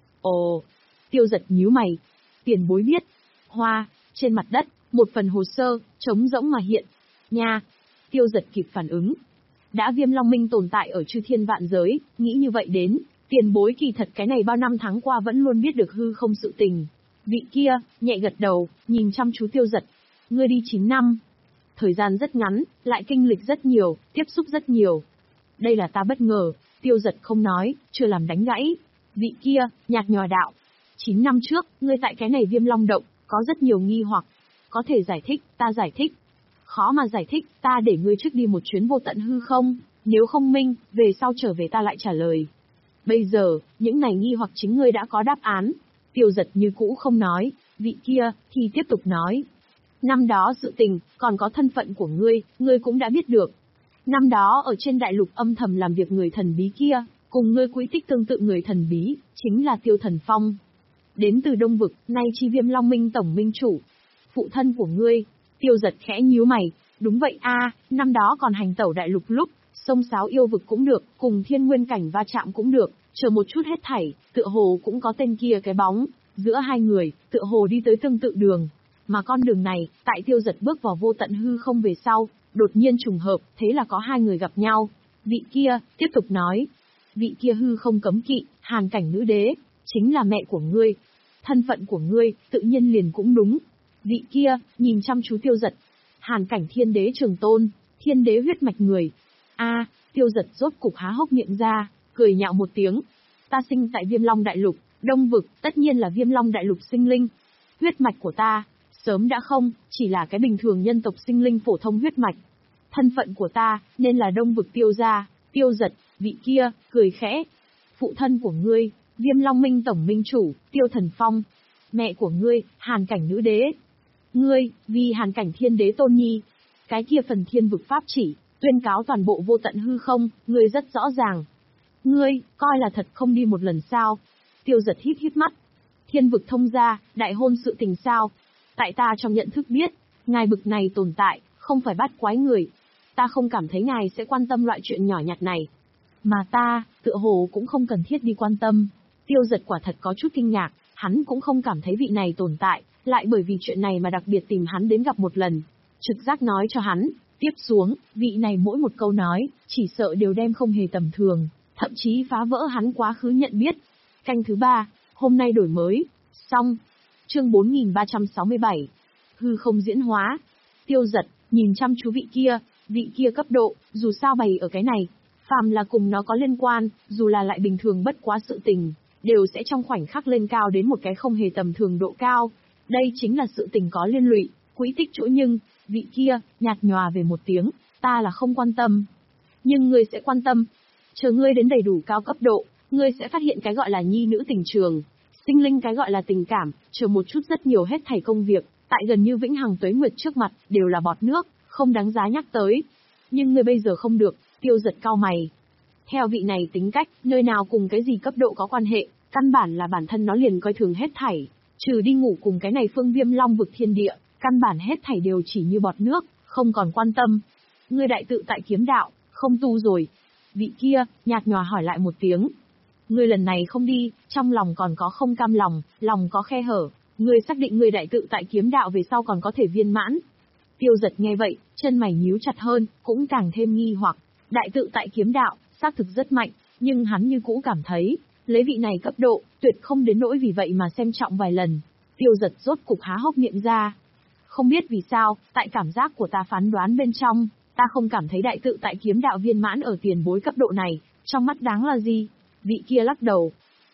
Ồ, tiêu giật nhíu mày. Tiền bối biết. Hoa, trên mặt đất, một phần hồ sơ, trống rỗng mà hiện. Nha, tiêu giật kịp phản ứng. Đã Viêm Long Minh tồn tại ở chư thiên vạn giới, nghĩ như vậy đến, tiền bối kỳ thật cái này bao năm tháng qua vẫn luôn biết được hư không sự tình. Vị kia, nhẹ gật đầu, nhìn chăm chú tiêu giật. Ngươi đi chín năm. Thời gian rất ngắn, lại kinh lịch rất nhiều, tiếp xúc rất nhiều. Đây là ta bất ngờ, tiêu giật không nói, chưa làm đánh gãy. Vị kia, nhạt nhòa đạo. Chín năm trước, ngươi tại cái này Viêm Long Động, có rất nhiều nghi hoặc. Có thể giải thích, ta giải thích. Khó mà giải thích, ta để ngươi trước đi một chuyến vô tận hư không, nếu không minh, về sau trở về ta lại trả lời. Bây giờ, những này nghi hoặc chính ngươi đã có đáp án. Tiêu giật như cũ không nói, vị kia, thì tiếp tục nói. Năm đó sự tình, còn có thân phận của ngươi, ngươi cũng đã biết được. Năm đó ở trên đại lục âm thầm làm việc người thần bí kia, cùng ngươi quỹ tích tương tự người thần bí, chính là Tiêu Thần Phong. Đến từ Đông Vực, nay chi Viêm Long Minh tổng minh chủ. Phụ thân của ngươi. Tiêu giật khẽ nhíu mày, đúng vậy a, năm đó còn hành tẩu đại lục lúc, sông sáo yêu vực cũng được, cùng thiên nguyên cảnh va chạm cũng được, chờ một chút hết thảy, tựa hồ cũng có tên kia cái bóng, giữa hai người, tựa hồ đi tới tương tự đường. Mà con đường này, tại tiêu giật bước vào vô tận hư không về sau, đột nhiên trùng hợp, thế là có hai người gặp nhau. Vị kia, tiếp tục nói, vị kia hư không cấm kỵ, hàn cảnh nữ đế, chính là mẹ của ngươi. Thân phận của ngươi, tự nhiên liền cũng đúng. Vị kia, nhìn chăm chú tiêu giật. Hàn cảnh thiên đế trường tôn, thiên đế huyết mạch người. A, tiêu giật rốt cục há hốc miệng ra, cười nhạo một tiếng. Ta sinh tại Viêm Long Đại Lục, Đông Vực, tất nhiên là Viêm Long Đại Lục sinh linh. Huyết mạch của ta, sớm đã không, chỉ là cái bình thường nhân tộc sinh linh phổ thông huyết mạch. Thân phận của ta, nên là Đông Vực tiêu gia, tiêu giật, vị kia, cười khẽ. Phụ thân của ngươi, Viêm Long Minh tổng minh chủ, Tiêu Thần Phong. Mẹ của ngươi, hàn cảnh nữ đế. Ngươi, vì hàn cảnh thiên đế tôn nhi. Cái kia phần thiên vực pháp chỉ, tuyên cáo toàn bộ vô tận hư không, ngươi rất rõ ràng. Ngươi, coi là thật không đi một lần sao? Tiêu giật híp híp mắt. Thiên vực thông gia, đại hôn sự tình sao? Tại ta trong nhận thức biết, ngài bực này tồn tại, không phải bắt quái người. Ta không cảm thấy ngài sẽ quan tâm loại chuyện nhỏ nhặt này. Mà ta, tựa hồ cũng không cần thiết đi quan tâm. Tiêu giật quả thật có chút kinh ngạc, hắn cũng không cảm thấy vị này tồn tại, lại bởi vì chuyện này mà đặc biệt tìm hắn đến gặp một lần. Trực giác nói cho hắn, tiếp xuống, vị này mỗi một câu nói, chỉ sợ đều đem không hề tầm thường, thậm chí phá vỡ hắn quá khứ nhận biết. Canh thứ ba, hôm nay đổi mới, xong. Chương bốn nghìn ba trăm sáu mươi bảy. Hư không diễn hóa. Tiêu giật, nhìn chăm chú vị kia, vị kia cấp độ, dù sao bày ở cái này, phàm là cùng nó có liên quan, dù là lại bình thường bất quá sự tình, đều sẽ trong khoảnh khắc lên cao đến một cái không hề tầm thường độ cao. Đây chính là sự tình có liên lụy, quỹ tích chỗ nhưng, vị kia, nhạt nhòa về một tiếng, ta là không quan tâm. Nhưng ngươi sẽ quan tâm. Chờ ngươi đến đầy đủ cao cấp độ, ngươi sẽ phát hiện cái gọi là nhi nữ tình trường, sinh linh cái gọi là tình cảm, chờ một chút rất nhiều hết thảy công việc, tại gần như vĩnh hằng tuế nguyệt trước mặt, đều là bọt nước, không đáng giá nhắc tới. Nhưng ngươi bây giờ không được, tiêu giật cao mày. Theo vị này tính cách, nơi nào cùng cái gì cấp độ có quan hệ, căn bản là bản thân nó liền coi thường hết thảy. Trừ đi ngủ cùng cái này phương Viêm Long vực thiên địa, căn bản hết thảy đều chỉ như bọt nước, không còn quan tâm. Ngươi đại tự tại kiếm đạo, không tu rồi. Vị kia, nhạt nhòa hỏi lại một tiếng. Ngươi lần này không đi, trong lòng còn có không cam lòng, lòng có khe hở. Ngươi xác định ngươi đại tự tại kiếm đạo về sau còn có thể viên mãn. Tiêu giật nghe vậy, chân mày nhíu chặt hơn, cũng càng thêm nghi hoặc. Đại tự tại kiếm đạo, xác thực rất mạnh, nhưng hắn như cũ cảm thấy, lấy vị này cấp độ, tuyệt không đến nỗi vì vậy mà xem trọng vài lần. Tiêu giật rốt cục há hốc miệng ra. Không biết vì sao, tại cảm giác của ta phán đoán bên trong, ta không cảm thấy đại tự tại kiếm đạo viên mãn ở tiền bối cấp độ này, trong mắt đáng là gì? Vị kia lắc đầu.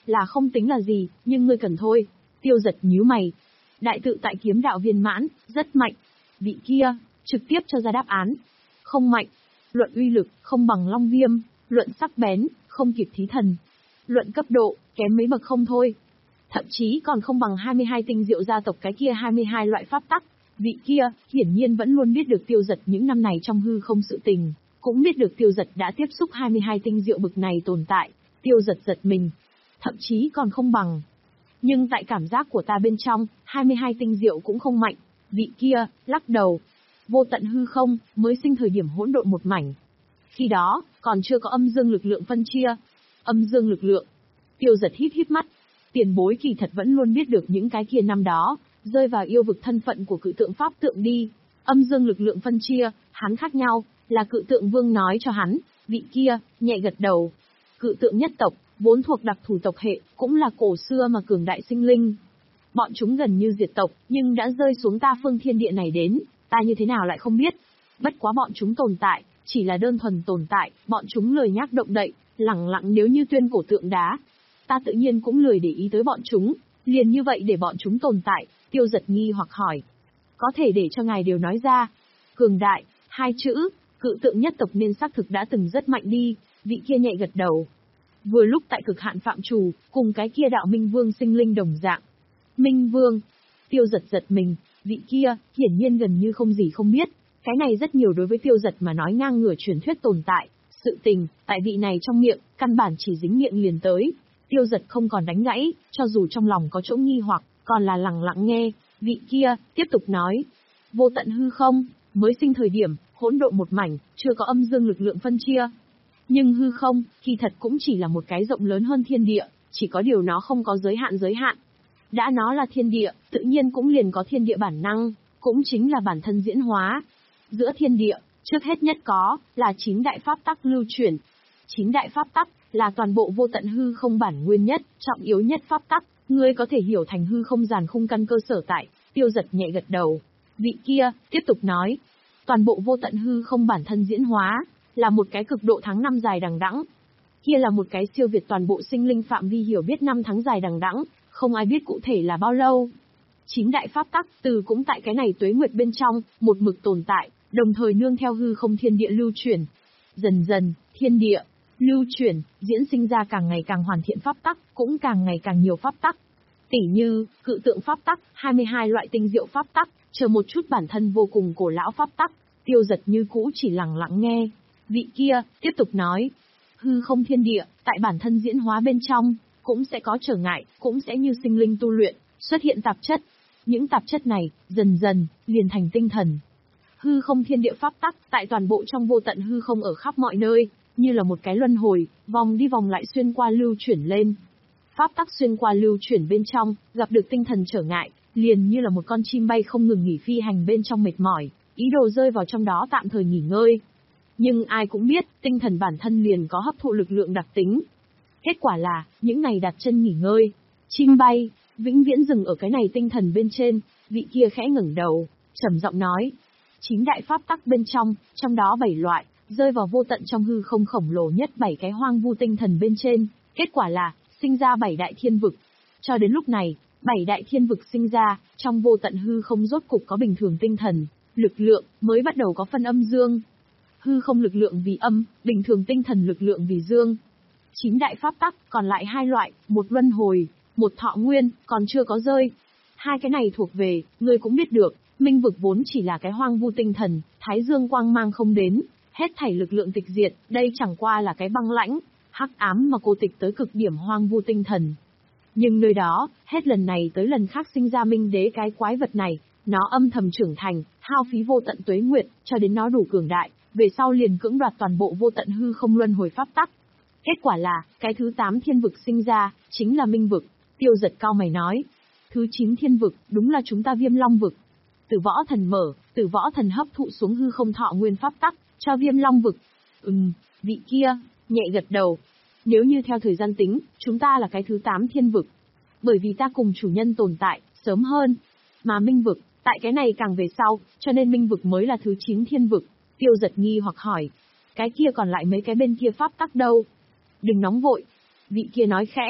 là không tính là gì, nhưng ngươi cần thôi. Tiêu Giật nhíu mày. Đại tự tại kiếm đạo viên mãn, rất mạnh. Vị kia, trực tiếp cho ra đáp án. Không mạnh. Luận uy lực, không bằng Long Viêm. Luận sắc bén, không kịp Thí Thần. Luận cấp độ, kém mấy bậc không thôi. Thậm chí còn không bằng hai mươi hai tinh diệu gia tộc cái kia hai mươi hai loại pháp tắc. Vị kia, hiển nhiên vẫn luôn biết được Tiêu Giật những năm này trong hư không sự tình, cũng biết được Tiêu Giật đã tiếp xúc hai mươi hai tinh diệu bực này tồn tại. Tiêu Giật giật mình. Thậm chí còn không bằng. Nhưng tại cảm giác của ta bên trong, hai mươi hai tinh diệu cũng không mạnh. Vị kia, lắc đầu. Vô tận hư không, mới sinh thời điểm hỗn độn một mảnh. Khi đó, còn chưa có âm dương lực lượng phân chia. Âm dương lực lượng. Tiêu Giật híp híp mắt. Tiền bối kỳ thật vẫn luôn biết được những cái kia năm đó, rơi vào yêu vực thân phận của cự tượng pháp tượng đi. Âm dương lực lượng phân chia, hắn khác nhau, là cự tượng vương nói cho hắn. Vị kia, nhẹ gật đầu. Cự tượng nhất tộc, vốn thuộc đặc thù tộc hệ, cũng là cổ xưa mà cường đại sinh linh. Bọn chúng gần như diệt tộc, nhưng đã rơi xuống ta phương thiên địa này đến, ta như thế nào lại không biết. Bất quá bọn chúng tồn tại, chỉ là đơn thuần tồn tại, bọn chúng lười nhác động đậy, lẳng lặng nếu như tuyên cổ tượng đá. Ta tự nhiên cũng lười để ý tới bọn chúng, liền như vậy để bọn chúng tồn tại. Tiêu Giật nghi hoặc hỏi. Có thể để cho ngài đều nói ra. Cường đại, hai chữ, cự tượng nhất tộc nên xác thực đã từng rất mạnh đi. Vị kia nhẹ gật đầu. Vừa lúc tại cực hạn phạm trù, cùng cái kia đạo Minh Vương sinh linh đồng dạng. Minh Vương. Tiêu Giật giật mình, vị kia, hiển nhiên gần như không gì không biết. Cái này rất nhiều đối với Tiêu Giật mà nói ngang ngửa truyền thuyết tồn tại. Sự tình, tại vị này trong miệng, căn bản chỉ dính miệng liền tới. Tiêu Giật không còn đánh gãy, cho dù trong lòng có chỗ nghi hoặc, còn là lặng lặng nghe. Vị kia, tiếp tục nói. Vô tận hư không, mới sinh thời điểm, hỗn độn một mảnh, chưa có âm dương lực lượng phân chia. Nhưng hư không, kỳ thật cũng chỉ là một cái rộng lớn hơn thiên địa, chỉ có điều nó không có giới hạn giới hạn. Đã nó là thiên địa, tự nhiên cũng liền có thiên địa bản năng, cũng chính là bản thân diễn hóa. Giữa thiên địa, trước hết nhất có, là chín đại pháp tắc lưu chuyển. Chín đại pháp tắc, là toàn bộ vô tận hư không bản nguyên nhất, trọng yếu nhất pháp tắc, ngươi có thể hiểu thành hư không giàn khung căn cơ sở tại. Tiêu Giật nhẹ gật đầu. Vị kia, tiếp tục nói. Toàn bộ vô tận hư không bản thân diễn hóa, là một cái cực độ tháng năm dài đằng đẵng. Kia là một cái siêu việt toàn bộ sinh linh phạm vi hiểu biết năm tháng dài đằng đẵng, không ai biết cụ thể là bao lâu. Chín đại pháp tắc, từ cũng tại cái này tuế nguyệt bên trong, một mực tồn tại, đồng thời nương theo hư không thiên địa lưu chuyển. Dần dần, thiên địa, lưu chuyển, diễn sinh ra càng ngày càng hoàn thiện pháp tắc, cũng càng ngày càng nhiều pháp tắc. Tỉ như, cự tượng pháp tắc, hai mươi hai loại tinh diệu pháp tắc, chờ một chút bản thân vô cùng cổ lão pháp tắc. Tiêu Giật như cũ chỉ lặng lặng nghe. Vị kia, tiếp tục nói. Hư không thiên địa, tại bản thân diễn hóa bên trong, cũng sẽ có trở ngại, cũng sẽ như sinh linh tu luyện, xuất hiện tạp chất. Những tạp chất này, dần dần, liền thành tinh thần. Hư không thiên địa pháp tắc, tại toàn bộ trong vô tận hư không ở khắp mọi nơi, như là một cái luân hồi, vòng đi vòng lại xuyên qua lưu chuyển lên. Pháp tắc xuyên qua lưu chuyển bên trong, gặp được tinh thần trở ngại, liền như là một con chim bay không ngừng nghỉ phi hành bên trong mệt mỏi, ý đồ rơi vào trong đó tạm thời nghỉ ngơi. Nhưng ai cũng biết, tinh thần bản thân liền có hấp thụ lực lượng đặc tính. Kết quả là, những ngày đặt chân nghỉ ngơi, chim bay, vĩnh viễn dừng ở cái này tinh thần bên trên. Vị kia khẽ ngẩng đầu, trầm giọng nói. Chín đại pháp tắc bên trong, trong đó bảy loại, rơi vào vô tận trong hư không khổng lồ nhất bảy cái hoang vu tinh thần bên trên. Kết quả là, sinh ra bảy đại thiên vực. Cho đến lúc này, bảy đại thiên vực sinh ra, trong vô tận hư không rốt cục có bình thường tinh thần, lực lượng, mới bắt đầu có phân âm dương. Hư không lực lượng vì âm, bình thường tinh thần lực lượng vì dương. Chín đại pháp tắc, còn lại hai loại, một luân hồi, một thọ nguyên, còn chưa có rơi. Hai cái này thuộc về, ngươi cũng biết được, minh vực vốn chỉ là cái hoang vu tinh thần, thái dương quang mang không đến, hết thảy lực lượng tịch diệt, đây chẳng qua là cái băng lãnh, hắc ám mà cô tịch tới cực điểm hoang vu tinh thần. Nhưng nơi đó, hết lần này tới lần khác sinh ra minh đế cái quái vật này, nó âm thầm trưởng thành, hao phí vô tận tuế nguyệt, cho đến nó đủ cường đại, về sau liền cưỡng đoạt toàn bộ vô tận hư không luân hồi pháp tắc. Kết quả là, cái thứ tám thiên vực sinh ra, chính là minh vực. Tiêu Giật cao mày nói. Thứ chín thiên vực, đúng là chúng ta Viêm Long vực. Tử võ thần mở, tử võ thần hấp thụ xuống hư không thọ nguyên pháp tắc, cho Viêm Long vực. Ừm, vị kia, nhẹ gật đầu. Nếu như theo thời gian tính, chúng ta là cái thứ tám thiên vực. Bởi vì ta cùng chủ nhân tồn tại, sớm hơn. Mà minh vực, tại cái này càng về sau, cho nên minh vực mới là thứ chín thiên vực. Tiêu Giật nghi hoặc hỏi. Cái kia còn lại mấy cái bên kia pháp tắc đâu? Đừng nóng vội. Vị kia nói khẽ.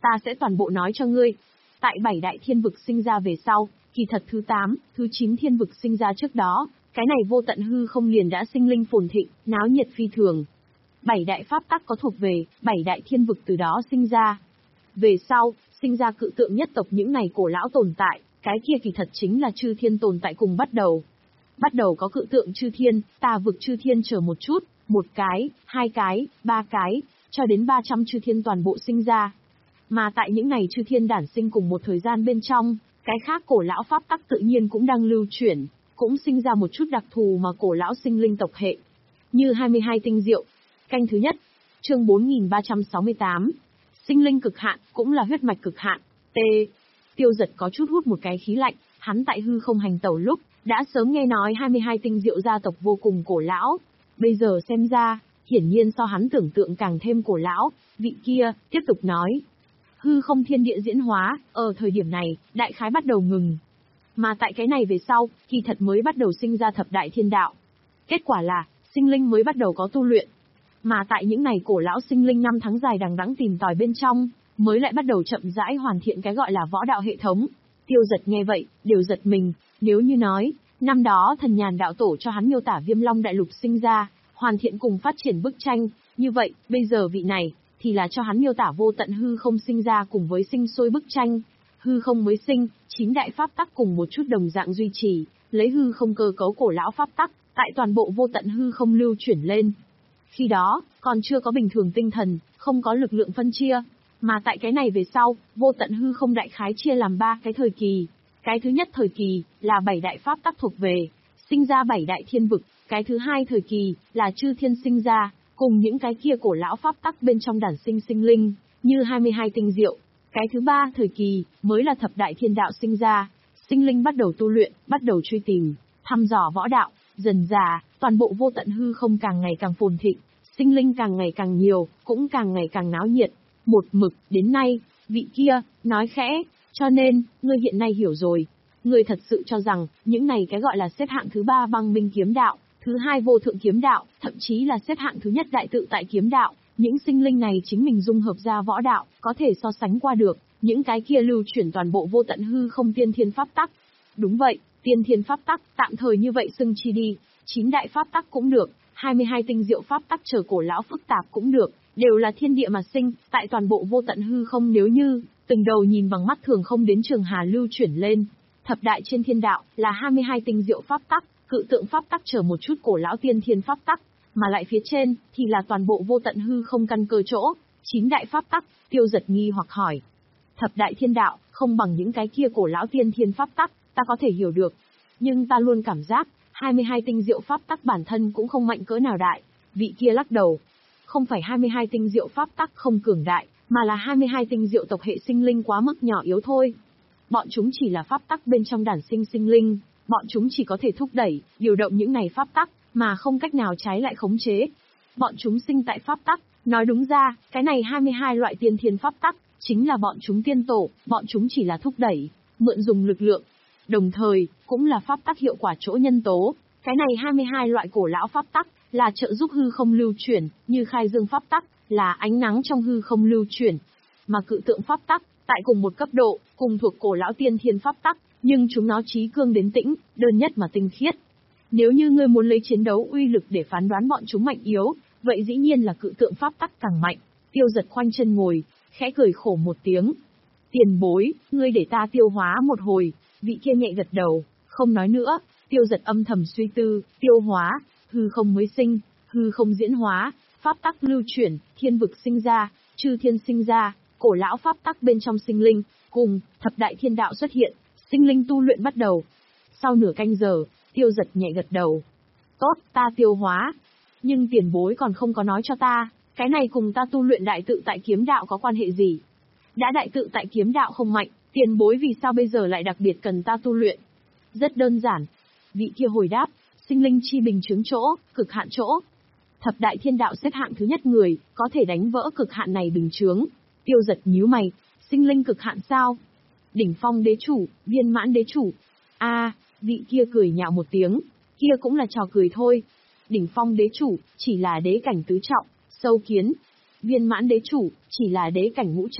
ta sẽ toàn bộ nói cho ngươi. Tại bảy đại thiên vực sinh ra về sau, kỳ thật thứ tám, thứ chín thiên vực sinh ra trước đó, cái này vô tận hư không liền đã sinh linh phồn thịnh, náo nhiệt phi thường. Bảy đại pháp tắc có thuộc về, bảy đại thiên vực từ đó sinh ra. Về sau, sinh ra cự tượng nhất tộc những này cổ lão tồn tại, cái kia kỳ thật chính là chư thiên tồn tại cùng bắt đầu. Bắt đầu có cự tượng chư thiên, tà vực chư thiên chờ một chút, một cái, hai cái, ba cái, cho đến ba trăm chư thiên toàn bộ sinh ra. Mà tại những này chư thiên đản sinh cùng một thời gian bên trong, cái khác cổ lão pháp tắc tự nhiên cũng đang lưu chuyển, cũng sinh ra một chút đặc thù mà cổ lão sinh linh tộc hệ. Như hai mươi hai tinh diệu. Canh thứ nhất. Chương bốn nghìn ba trăm sáu mươi tám. Sinh linh cực hạn, cũng là huyết mạch cực hạn. T. Tiêu Giật có chút hút một cái khí lạnh, hắn tại hư không hành tẩu lúc, đã sớm nghe nói hai mươi hai tinh diệu gia tộc vô cùng cổ lão. Bây giờ xem ra, hiển nhiên so hắn tưởng tượng càng thêm cổ lão. Vị kia, tiếp tục nói. Hư không thiên địa diễn hóa, ở thời điểm này, đại khái bắt đầu ngừng. Mà tại cái này về sau, kỳ thật mới bắt đầu sinh ra thập đại thiên đạo. Kết quả là, sinh linh mới bắt đầu có tu luyện. Mà tại những này cổ lão sinh linh năm tháng dài đằng đẵng tìm tòi bên trong, mới lại bắt đầu chậm rãi hoàn thiện cái gọi là võ đạo hệ thống. Tiêu Giật nghe vậy, đều giật mình, nếu như nói, năm đó thần nhàn đạo tổ cho hắn miêu tả Viêm Long đại lục sinh ra, hoàn thiện cùng phát triển bức tranh, như vậy, bây giờ vị này, thì là cho hắn miêu tả vô tận hư không sinh ra cùng với sinh sôi bức tranh. Hư không mới sinh, chín đại pháp tắc cùng một chút đồng dạng duy trì, lấy hư không cơ cấu cổ lão pháp tắc, tại toàn bộ vô tận hư không lưu chuyển lên. Khi đó, còn chưa có bình thường tinh thần, không có lực lượng phân chia, mà tại cái này về sau, vô tận hư không đại khái chia làm ba cái thời kỳ. Cái thứ nhất thời kỳ, là bảy đại pháp tắc thuộc về, sinh ra bảy đại thiên vực, cái thứ hai thời kỳ, là chư thiên sinh ra, cùng những cái kia cổ lão pháp tắc bên trong đản sinh sinh linh, như hai mươi hai tinh diệu. Cái thứ ba thời kỳ, mới là thập đại thiên đạo sinh ra, sinh linh bắt đầu tu luyện, bắt đầu truy tìm, thăm dò võ đạo, dần dà, toàn bộ vô tận hư không càng ngày càng phồn thịnh, sinh linh càng ngày càng nhiều, cũng càng ngày càng náo nhiệt. Một mực, đến nay, vị kia, nói khẽ, cho nên, ngươi hiện nay hiểu rồi. Ngươi thật sự cho rằng, những này cái gọi là xếp hạng thứ ba băng minh kiếm đạo, thứ hai vô thượng kiếm đạo, thậm chí là xếp hạng thứ nhất đại tự tại kiếm đạo, những sinh linh này chính mình dung hợp ra võ đạo, có thể so sánh qua được, những cái kia lưu chuyển toàn bộ vô tận hư không tiên thiên pháp tắc. Đúng vậy, tiên thiên pháp tắc, tạm thời như vậy xưng chi đi, chín đại pháp tắc cũng được, hai mươi hai tinh diệu pháp tắc trở cổ lão phức tạp cũng được, đều là thiên địa mà sinh, tại toàn bộ vô tận hư không nếu như, từng đầu nhìn bằng mắt thường không đến trường hà lưu chuyển lên. Thập đại trên thiên đạo, là hai mươi hai tinh diệu pháp tắc, cự tượng pháp tắc trở một chút cổ lão tiên thiên pháp tắc, mà lại phía trên, thì là toàn bộ vô tận hư không căn cơ chỗ, chín đại pháp tắc. Tiêu Giật nghi hoặc hỏi. Thập đại thiên đạo, không bằng những cái kia cổ lão tiên thiên pháp tắc, ta có thể hiểu được. Nhưng ta luôn cảm giác, hai mươi hai tinh diệu pháp tắc bản thân cũng không mạnh cỡ nào đại. Vị kia lắc đầu. Không phải hai mươi hai tinh diệu pháp tắc không cường đại, mà là hai mươi hai tinh diệu tộc hệ sinh linh quá mức nhỏ yếu thôi. Bọn chúng chỉ là pháp tắc bên trong đản sinh sinh linh, bọn chúng chỉ có thể thúc đẩy, điều động những này pháp tắc, mà không cách nào trái lại khống chế. Bọn chúng sinh tại pháp tắc, nói đúng ra, cái này hai mươi hai loại tiên thiên pháp tắc, chính là bọn chúng tiên tổ, bọn chúng chỉ là thúc đẩy, mượn dùng lực lượng. Đồng thời, cũng là pháp tắc hiệu quả chỗ nhân tố. Cái này hai mươi hai loại cổ lão pháp tắc, là trợ giúp hư không lưu chuyển, như khai dương pháp tắc, là ánh nắng trong hư không lưu chuyển. Mà cự tượng pháp tắc, tại cùng một cấp độ, cùng thuộc cổ lão tiên thiên pháp tắc, nhưng chúng nó trí cương đến tĩnh, đơn nhất mà tinh khiết. Nếu như ngươi muốn lấy chiến đấu uy lực để phán đoán bọn chúng mạnh yếu, vậy dĩ nhiên là cự tượng pháp tắc càng mạnh. Tiêu Giật khoanh chân ngồi, khẽ cười khổ một tiếng. Tiền bối, ngươi để ta tiêu hóa một hồi. Vị kia nhẹ gật đầu, không nói nữa. Tiêu Giật âm thầm suy tư, tiêu hóa, hư không mới sinh, hư không diễn hóa, pháp tắc lưu chuyển, thiên vực sinh ra, chư thiên sinh ra, cổ lão pháp tắc bên trong sinh linh, cùng thập đại thiên đạo xuất hiện, sinh linh tu luyện bắt đầu. Sau nửa canh giờ, Tiêu Giật nhẹ gật đầu. Tốt, ta tiêu hóa. Nhưng tiền bối còn không có nói cho ta, cái này cùng ta tu luyện đại tự tại kiếm đạo có quan hệ gì? Đã đại tự tại kiếm đạo không mạnh, tiền bối vì sao bây giờ lại đặc biệt cần ta tu luyện? Rất đơn giản. Vị kia hồi đáp, sinh linh chi bình chứng chỗ, cực hạn chỗ. Thập đại thiên đạo xếp hạng thứ nhất người, có thể đánh vỡ cực hạn này bình chướng. Tiêu Giật nhíu mày, sinh linh cực hạn sao? Đỉnh phong đế chủ, viên mãn đế chủ. A, à, vị kia cười nhạo một tiếng, kia cũng là trò cười thôi. Đỉnh phong đế chủ, chỉ là đế cảnh tứ trọng, sâu kiến. Viên mãn đế chủ, chỉ là đế cảnh ngũ trọng,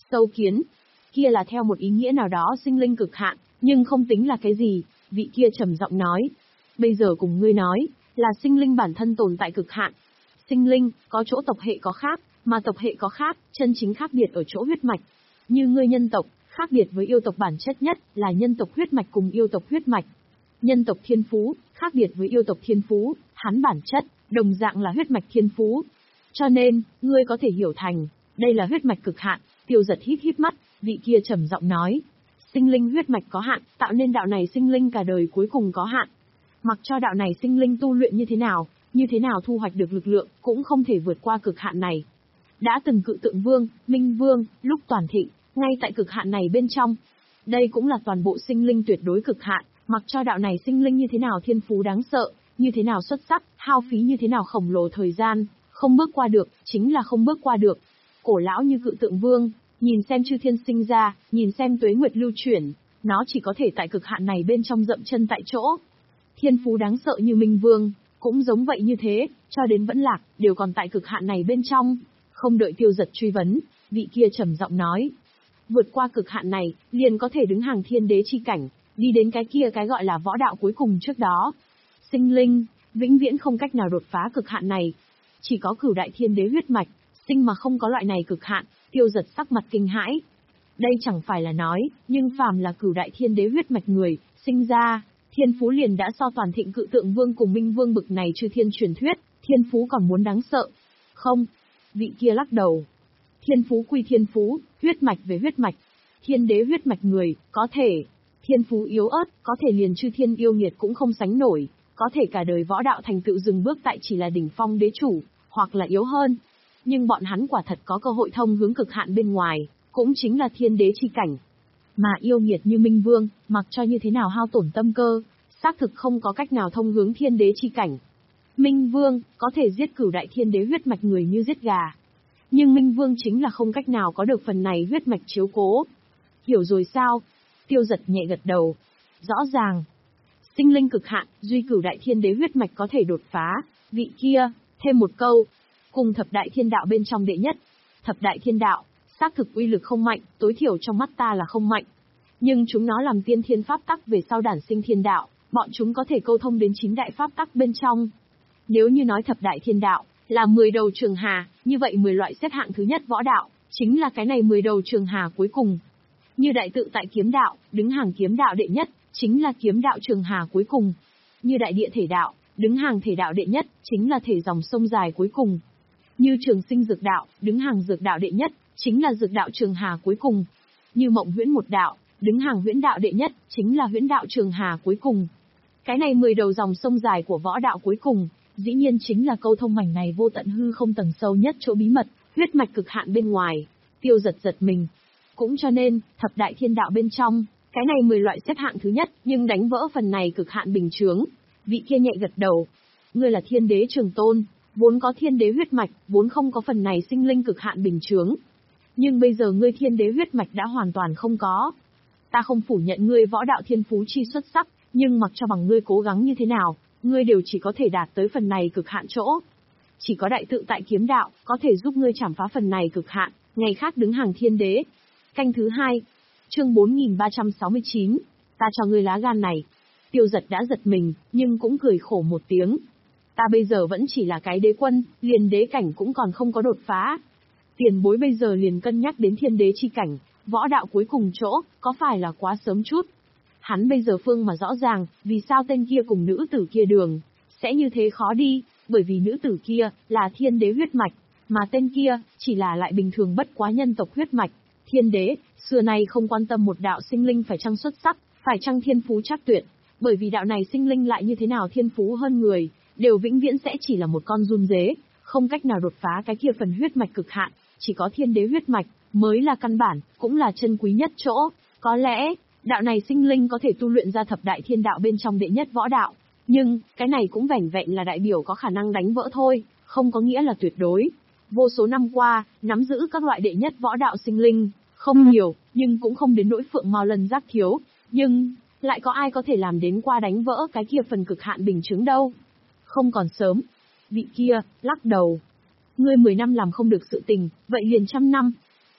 Sâu kiến. Kia là theo một ý nghĩa nào đó sinh linh cực hạn, nhưng không tính là cái gì, vị kia trầm giọng nói. Bây giờ cùng ngươi nói, là sinh linh bản thân tồn tại cực hạn. Sinh linh, có chỗ tộc hệ có khác, mà tộc hệ có khác, chân chính khác biệt ở chỗ huyết mạch. Như ngươi nhân tộc, khác biệt với yêu tộc bản chất nhất, là nhân tộc huyết mạch cùng yêu tộc huyết mạch. Nhân tộc thiên phú, khác biệt với yêu tộc thiên phú, hắn bản chất, đồng dạng là huyết mạch thiên phú. Cho nên, ngươi có thể hiểu thành, đây là huyết mạch cực hạn. Tiêu Giật híp híp mắt, vị kia trầm giọng nói. Sinh linh huyết mạch có hạn, tạo nên đạo này sinh linh cả đời cuối cùng có hạn. Mặc cho đạo này sinh linh tu luyện như thế nào, như thế nào thu hoạch được lực lượng, cũng không thể vượt qua cực hạn này. Đã từng Cự Tượng Vương, Minh Vương, lúc toàn thịnh, ngay tại cực hạn này bên trong. Đây cũng là toàn bộ sinh linh tuyệt đối cực hạn, mặc cho đạo này sinh linh như thế nào thiên phú đáng sợ, như thế nào xuất sắc, hao phí như thế nào khổng lồ thời gian, không bước qua được, chính là không bước qua được. Cổ lão như Cự Tượng Vương, nhìn xem chư thiên sinh ra, nhìn xem tuế nguyệt lưu chuyển, nó chỉ có thể tại cực hạn này bên trong dậm chân tại chỗ. Thiên phú đáng sợ như Minh Vương, cũng giống vậy như thế, cho đến Vẫn Lạc, đều còn tại cực hạn này bên trong. Không đợi Tiêu Giật truy vấn, vị kia trầm giọng nói. Vượt qua cực hạn này, liền có thể đứng hàng thiên đế chi cảnh, đi đến cái kia cái gọi là võ đạo cuối cùng trước đó. Sinh linh, vĩnh viễn không cách nào đột phá cực hạn này. Chỉ có Cửu Đại Thiên Đế huyết mạch, sinh mà không có loại này cực hạn. Tiêu Giật sắc mặt kinh hãi. Đây chẳng phải là nói, nhưng phàm là Cửu Đại Thiên Đế huyết mạch người, sinh ra, thiên phú liền đã so toàn thịnh Cự Tượng Vương cùng Minh Vương bực này chư thiên truyền thuyết, thiên phú còn muốn đáng sợ. Không, vị kia lắc đầu. Thiên phú quy thiên phú, huyết mạch về huyết mạch. Thiên đế huyết mạch người, có thể. Thiên phú yếu ớt, có thể liền chư thiên yêu nghiệt cũng không sánh nổi, có thể cả đời võ đạo thành tựu dừng bước tại chỉ là đỉnh phong đế chủ, hoặc là yếu hơn. Nhưng bọn hắn quả thật có cơ hội thông hướng cực hạn bên ngoài, cũng chính là thiên đế chi cảnh. Mà yêu nghiệt như Minh Vương, mặc cho như thế nào hao tổn tâm cơ, xác thực không có cách nào thông hướng thiên đế chi cảnh. Minh Vương, có thể giết Cửu Đại Thiên Đế huyết mạch người như giết gà. Nhưng Minh Vương chính là không cách nào có được phần này huyết mạch chiếu cố. Hiểu rồi sao? Tiêu Giật nhẹ gật đầu. Rõ ràng. Sinh linh cực hạn, duy Cửu Đại Thiên Đế huyết mạch có thể đột phá. Vị kia, thêm một câu. Cùng thập đại thiên đạo bên trong đệ nhất. Thập đại thiên đạo, xác thực uy lực không mạnh, tối thiểu trong mắt ta là không mạnh. Nhưng chúng nó làm tiên thiên pháp tắc về sau đản sinh thiên đạo, bọn chúng có thể câu thông đến chín đại pháp tắc bên trong. Nếu như nói thập đại thiên đạo là mười đầu trường hà, như vậy mười loại xếp hạng thứ nhất võ đạo, chính là cái này mười đầu trường hà cuối cùng. Như đại tự tại kiếm đạo, đứng hàng kiếm đạo đệ nhất, chính là kiếm đạo trường hà cuối cùng. Như đại địa thể đạo, đứng hàng thể đạo đệ nhất, chính là thể dòng sông dài cuối cùng. Như trường sinh dược đạo, đứng hàng dược đạo đệ nhất, chính là dược đạo trường hà cuối cùng. Như mộng huyễn một đạo, đứng hàng huyễn đạo đệ nhất, chính là huyễn đạo trường hà cuối cùng. Cái này mười đầu dòng sông dài của võ đạo cuối cùng, dĩ nhiên chính là câu thông mảnh này vô tận hư không tầng sâu nhất chỗ bí mật, huyết mạch cực hạn bên ngoài. Tiêu Giật giật mình. Cũng cho nên, thập đại thiên đạo bên trong, cái này mười loại xếp hạng thứ nhất, nhưng đánh vỡ phần này cực hạn bình chướng. Vị kia nhẹ gật đầu. Ngươi là thiên đế trường tôn, vốn có thiên đế huyết mạch, vốn không có phần này sinh linh cực hạn bình chướng. Nhưng bây giờ ngươi thiên đế huyết mạch đã hoàn toàn không có. Ta không phủ nhận ngươi võ đạo thiên phú chi xuất sắc, nhưng mặc cho bằng ngươi cố gắng như thế nào, ngươi đều chỉ có thể đạt tới phần này cực hạn chỗ. Chỉ có đại tự tại kiếm đạo, có thể giúp ngươi chảm phá phần này cực hạn, ngày khác đứng hàng thiên đế. Canh thứ hai, chương bốn nghìn ba trăm sáu mươi chín, ta cho ngươi lá gan này. Tiêu Giật đã giật mình, nhưng cũng cười khổ một tiếng. Ta bây giờ vẫn chỉ là cái đế quân, liền đế cảnh cũng còn không có đột phá. Tiền bối bây giờ liền cân nhắc đến thiên đế chi cảnh, võ đạo cuối cùng chỗ, có phải là quá sớm chút? Hắn bây giờ phương mà rõ ràng, vì sao tên kia cùng nữ tử kia đường, sẽ như thế khó đi, bởi vì nữ tử kia, là thiên đế huyết mạch, mà tên kia, chỉ là lại bình thường bất quá nhân tộc huyết mạch. Thiên đế, xưa nay không quan tâm một đạo sinh linh phải chăng xuất sắc, phải chăng thiên phú chắc tuyệt, bởi vì đạo này sinh linh lại như thế nào thiên phú hơn người, đều vĩnh viễn sẽ chỉ là một con run dế, không cách nào đột phá cái kia phần huyết mạch cực hạn, chỉ có thiên đế huyết mạch, mới là căn bản, cũng là chân quý nhất chỗ. Có lẽ, đạo này sinh linh có thể tu luyện ra thập đại thiên đạo bên trong đệ nhất võ đạo, nhưng, cái này cũng vẻn vẹn là đại biểu có khả năng đánh vỡ thôi, không có nghĩa là tuyệt đối. Vô số năm qua, nắm giữ các loại đệ nhất võ đạo sinh linh, không nhiều, nhưng cũng không đến nỗi phượng mao lân giác thiếu, nhưng, lại có ai có thể làm đến qua đánh vỡ cái kia phần cực hạn bình chứng đâu. Không còn sớm. Vị kia, lắc đầu. Ngươi mười năm làm không được sự tình, vậy liền trăm năm.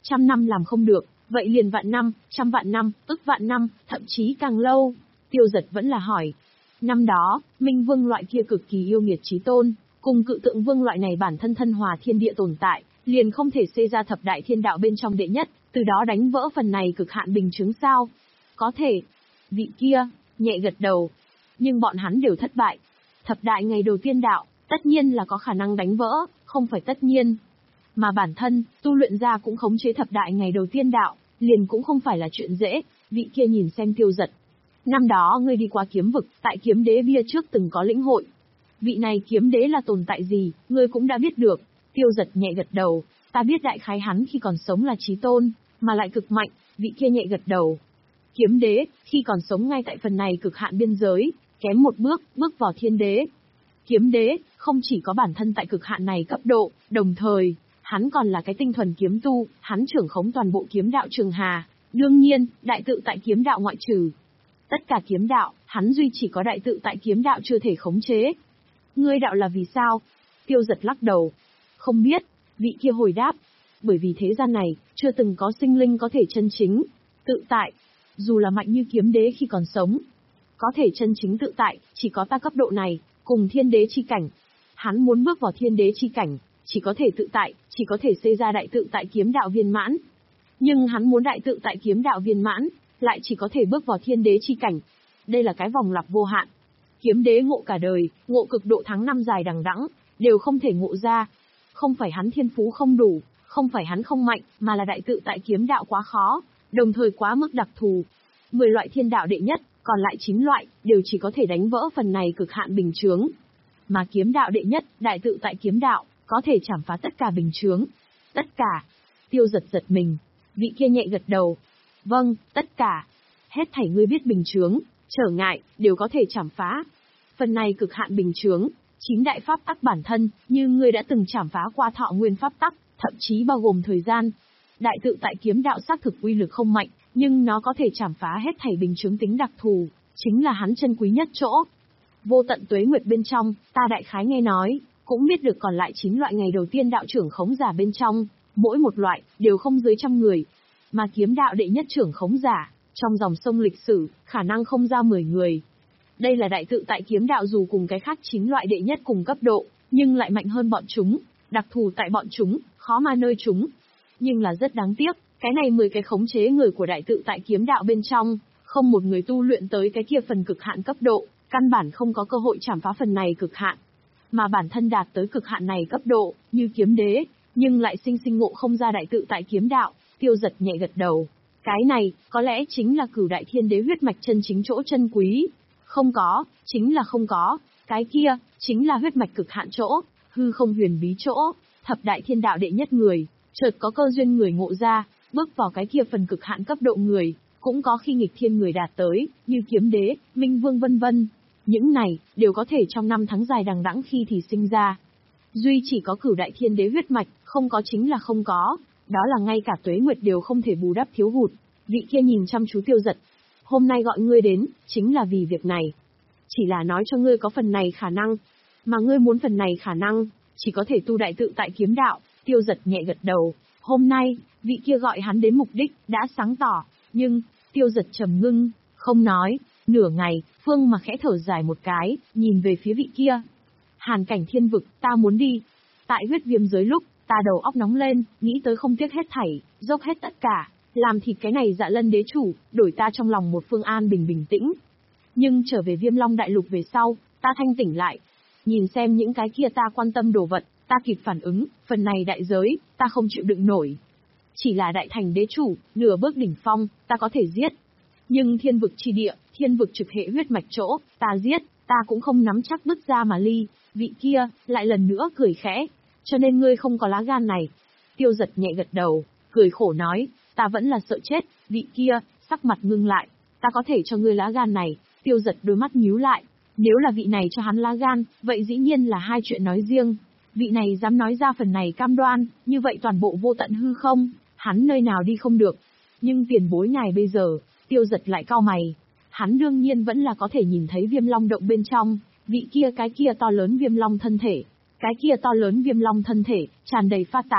Trăm năm làm không được, vậy liền vạn năm, trăm vạn năm, ức vạn năm, thậm chí càng lâu. Tiêu Giật vẫn là hỏi. Năm đó, Minh Vương loại kia cực kỳ yêu nghiệt chí tôn, cùng Cự Tượng Vương loại này bản thân thân hòa thiên địa tồn tại, liền không thể xê ra thập đại thiên đạo bên trong đệ nhất, từ đó đánh vỡ phần này cực hạn bình chứng sao? Có thể. Vị kia, nhẹ gật đầu. Nhưng bọn hắn đều thất bại. Thập đại ngày đầu tiên đạo, tất nhiên là có khả năng đánh vỡ, không phải tất nhiên. Mà bản thân, tu luyện ra cũng khống chế thập đại ngày đầu tiên đạo, liền cũng không phải là chuyện dễ. Vị kia nhìn xem Tiêu Giật. Năm đó ngươi đi qua kiếm vực, tại kiếm đế bia trước từng có lĩnh hội. Vị này kiếm đế là tồn tại gì, ngươi cũng đã biết được. Tiêu Giật nhẹ gật đầu, ta biết đại khái hắn khi còn sống là chí tôn, mà lại cực mạnh. Vị kia nhẹ gật đầu. Kiếm đế, khi còn sống ngay tại phần này cực hạn biên giới, kém một bước, bước vào thiên đế. Kiếm đế, không chỉ có bản thân tại cực hạn này cấp độ, đồng thời, hắn còn là cái tinh thuần kiếm tu, hắn trưởng khống toàn bộ kiếm đạo Trường Hà. Đương nhiên, đại tự tại kiếm đạo ngoại trừ. Tất cả kiếm đạo, hắn duy chỉ có đại tự tại kiếm đạo chưa thể khống chế. Ngươi đạo là vì sao? Tiêu Giật lắc đầu. Không biết, vị kia hồi đáp. Bởi vì thế gian này, chưa từng có sinh linh có thể chân chính, tự tại. Dù là mạnh như kiếm đế khi còn sống. Có thể chân chính tự tại, chỉ có ta cấp độ này, cùng thiên đế chi cảnh. Hắn muốn bước vào thiên đế chi cảnh, chỉ có thể tự tại, chỉ có thể xây ra đại tự tại kiếm đạo viên mãn. Nhưng hắn muốn đại tự tại kiếm đạo viên mãn, lại chỉ có thể bước vào thiên đế chi cảnh. Đây là cái vòng lặp vô hạn. Kiếm đế ngộ cả đời, ngộ cực độ tháng năm dài đằng đẵng, đều không thể ngộ ra. Không phải hắn thiên phú không đủ, không phải hắn không mạnh, mà là đại tự tại kiếm đạo quá khó, đồng thời quá mức đặc thù. Mười loại thiên đạo đệ nhất, còn lại chín loại, đều chỉ có thể đánh vỡ phần này cực hạn bình chướng. Mà kiếm đạo đệ nhất, đại tự tại kiếm đạo, có thể chảm phá tất cả bình chướng. Tất cả. Tiêu Giật giật mình. Vị kia nhẹ gật đầu. Vâng, tất cả. Hết thảy ngươi biết bình chướng, trở ngại, đều có thể chảm phá. Phần này cực hạn bình chướng, chín đại pháp tắc bản thân, như ngươi đã từng chảm phá qua thọ nguyên pháp tắc, thậm chí bao gồm thời gian. Đại tự tại kiếm đạo xác thực uy lực không mạnh, nhưng nó có thể chảm phá hết thảy bình chướng tính đặc thù, chính là hắn chân quý nhất chỗ. Vô tận tuế nguyệt bên trong, ta đại khái nghe nói, cũng biết được còn lại chín loại ngày đầu tiên đạo trưởng khống giả bên trong, mỗi một loại, đều không dưới trăm người. Mà kiếm đạo đệ nhất trưởng khống giả, trong dòng sông lịch sử, khả năng không ra mười người. Đây là đại tự tại kiếm đạo dù cùng cái khác chín loại đệ nhất cùng cấp độ, nhưng lại mạnh hơn bọn chúng, đặc thù tại bọn chúng, khó mà nơi chúng. Nhưng là rất đáng tiếc, cái này mười cái khống chế người của đại tự tại kiếm đạo bên trong, không một người tu luyện tới cái kia phần cực hạn cấp độ, căn bản không có cơ hội chảm phá phần này cực hạn. Mà bản thân đạt tới cực hạn này cấp độ, như kiếm đế, nhưng lại sinh sinh ngộ không ra đại tự tại kiếm đạo. Tiêu Giật nhẹ gật đầu. Cái này, có lẽ chính là cửu đại thiên đế huyết mạch chân chính chỗ chân quý. Không có, chính là không có. Cái kia, chính là huyết mạch cực hạn chỗ, hư không huyền bí chỗ, thập đại thiên đạo đệ nhất người, chợt có cơ duyên người ngộ ra, bước vào cái kia phần cực hạn cấp độ người, cũng có khi nghịch thiên người đạt tới, như kiếm đế, minh vương vân vân. Những này, đều có thể trong năm tháng dài đằng đẵng khi thì sinh ra. Duy chỉ có cửu đại thiên đế huyết mạch, không có chính là không có. Đó là ngay cả tuế nguyệt đều không thể bù đắp thiếu hụt. Vị kia nhìn chăm chú Tiêu Giật. Hôm nay gọi ngươi đến, chính là vì việc này. Chỉ là nói cho ngươi có phần này khả năng. Mà ngươi muốn phần này khả năng, chỉ có thể tu đại tự tại kiếm đạo. Tiêu Giật nhẹ gật đầu. Hôm nay, vị kia gọi hắn đến mục đích, đã sáng tỏ. Nhưng, Tiêu Giật trầm ngưng, không nói. Nửa ngày, Phương mà khẽ thở dài một cái, nhìn về phía vị kia. Hàn cảnh thiên vực, ta muốn đi. Tại huyết viêm giới lúc, ta đầu óc nóng lên, nghĩ tới không tiếc hết thảy, dốc hết tất cả, làm thịt cái này Dạ Lân đế chủ, đổi ta trong lòng một phương an bình bình tĩnh. Nhưng trở về Viêm Long đại lục về sau, ta thanh tỉnh lại. Nhìn xem những cái kia ta quan tâm đồ vật, ta kịp phản ứng, phần này đại giới, ta không chịu đựng nổi. Chỉ là đại thành đế chủ, nửa bước đỉnh phong, ta có thể giết. Nhưng thiên vực chi địa, thiên vực trực hệ huyết mạch chỗ, ta giết, ta cũng không nắm chắc bước ra mà ly. Vị kia, lại lần nữa cười khẽ. Cho nên ngươi không có lá gan này. Tiêu Giật nhẹ gật đầu, cười khổ nói, ta vẫn là sợ chết. Vị kia, sắc mặt ngưng lại, ta có thể cho ngươi lá gan này. Tiêu Giật đôi mắt nhíu lại, nếu là vị này cho hắn lá gan, vậy dĩ nhiên là hai chuyện nói riêng. Vị này dám nói ra phần này cam đoan, như vậy toàn bộ vô tận hư không, hắn nơi nào đi không được. Nhưng tiền bối ngài bây giờ, Tiêu Giật lại cau mày. Hắn đương nhiên vẫn là có thể nhìn thấy Viêm Long động bên trong, vị kia cái kia to lớn Viêm Long thân thể. Cái kia to lớn Viêm Long thân thể, tràn đầy pha tạp,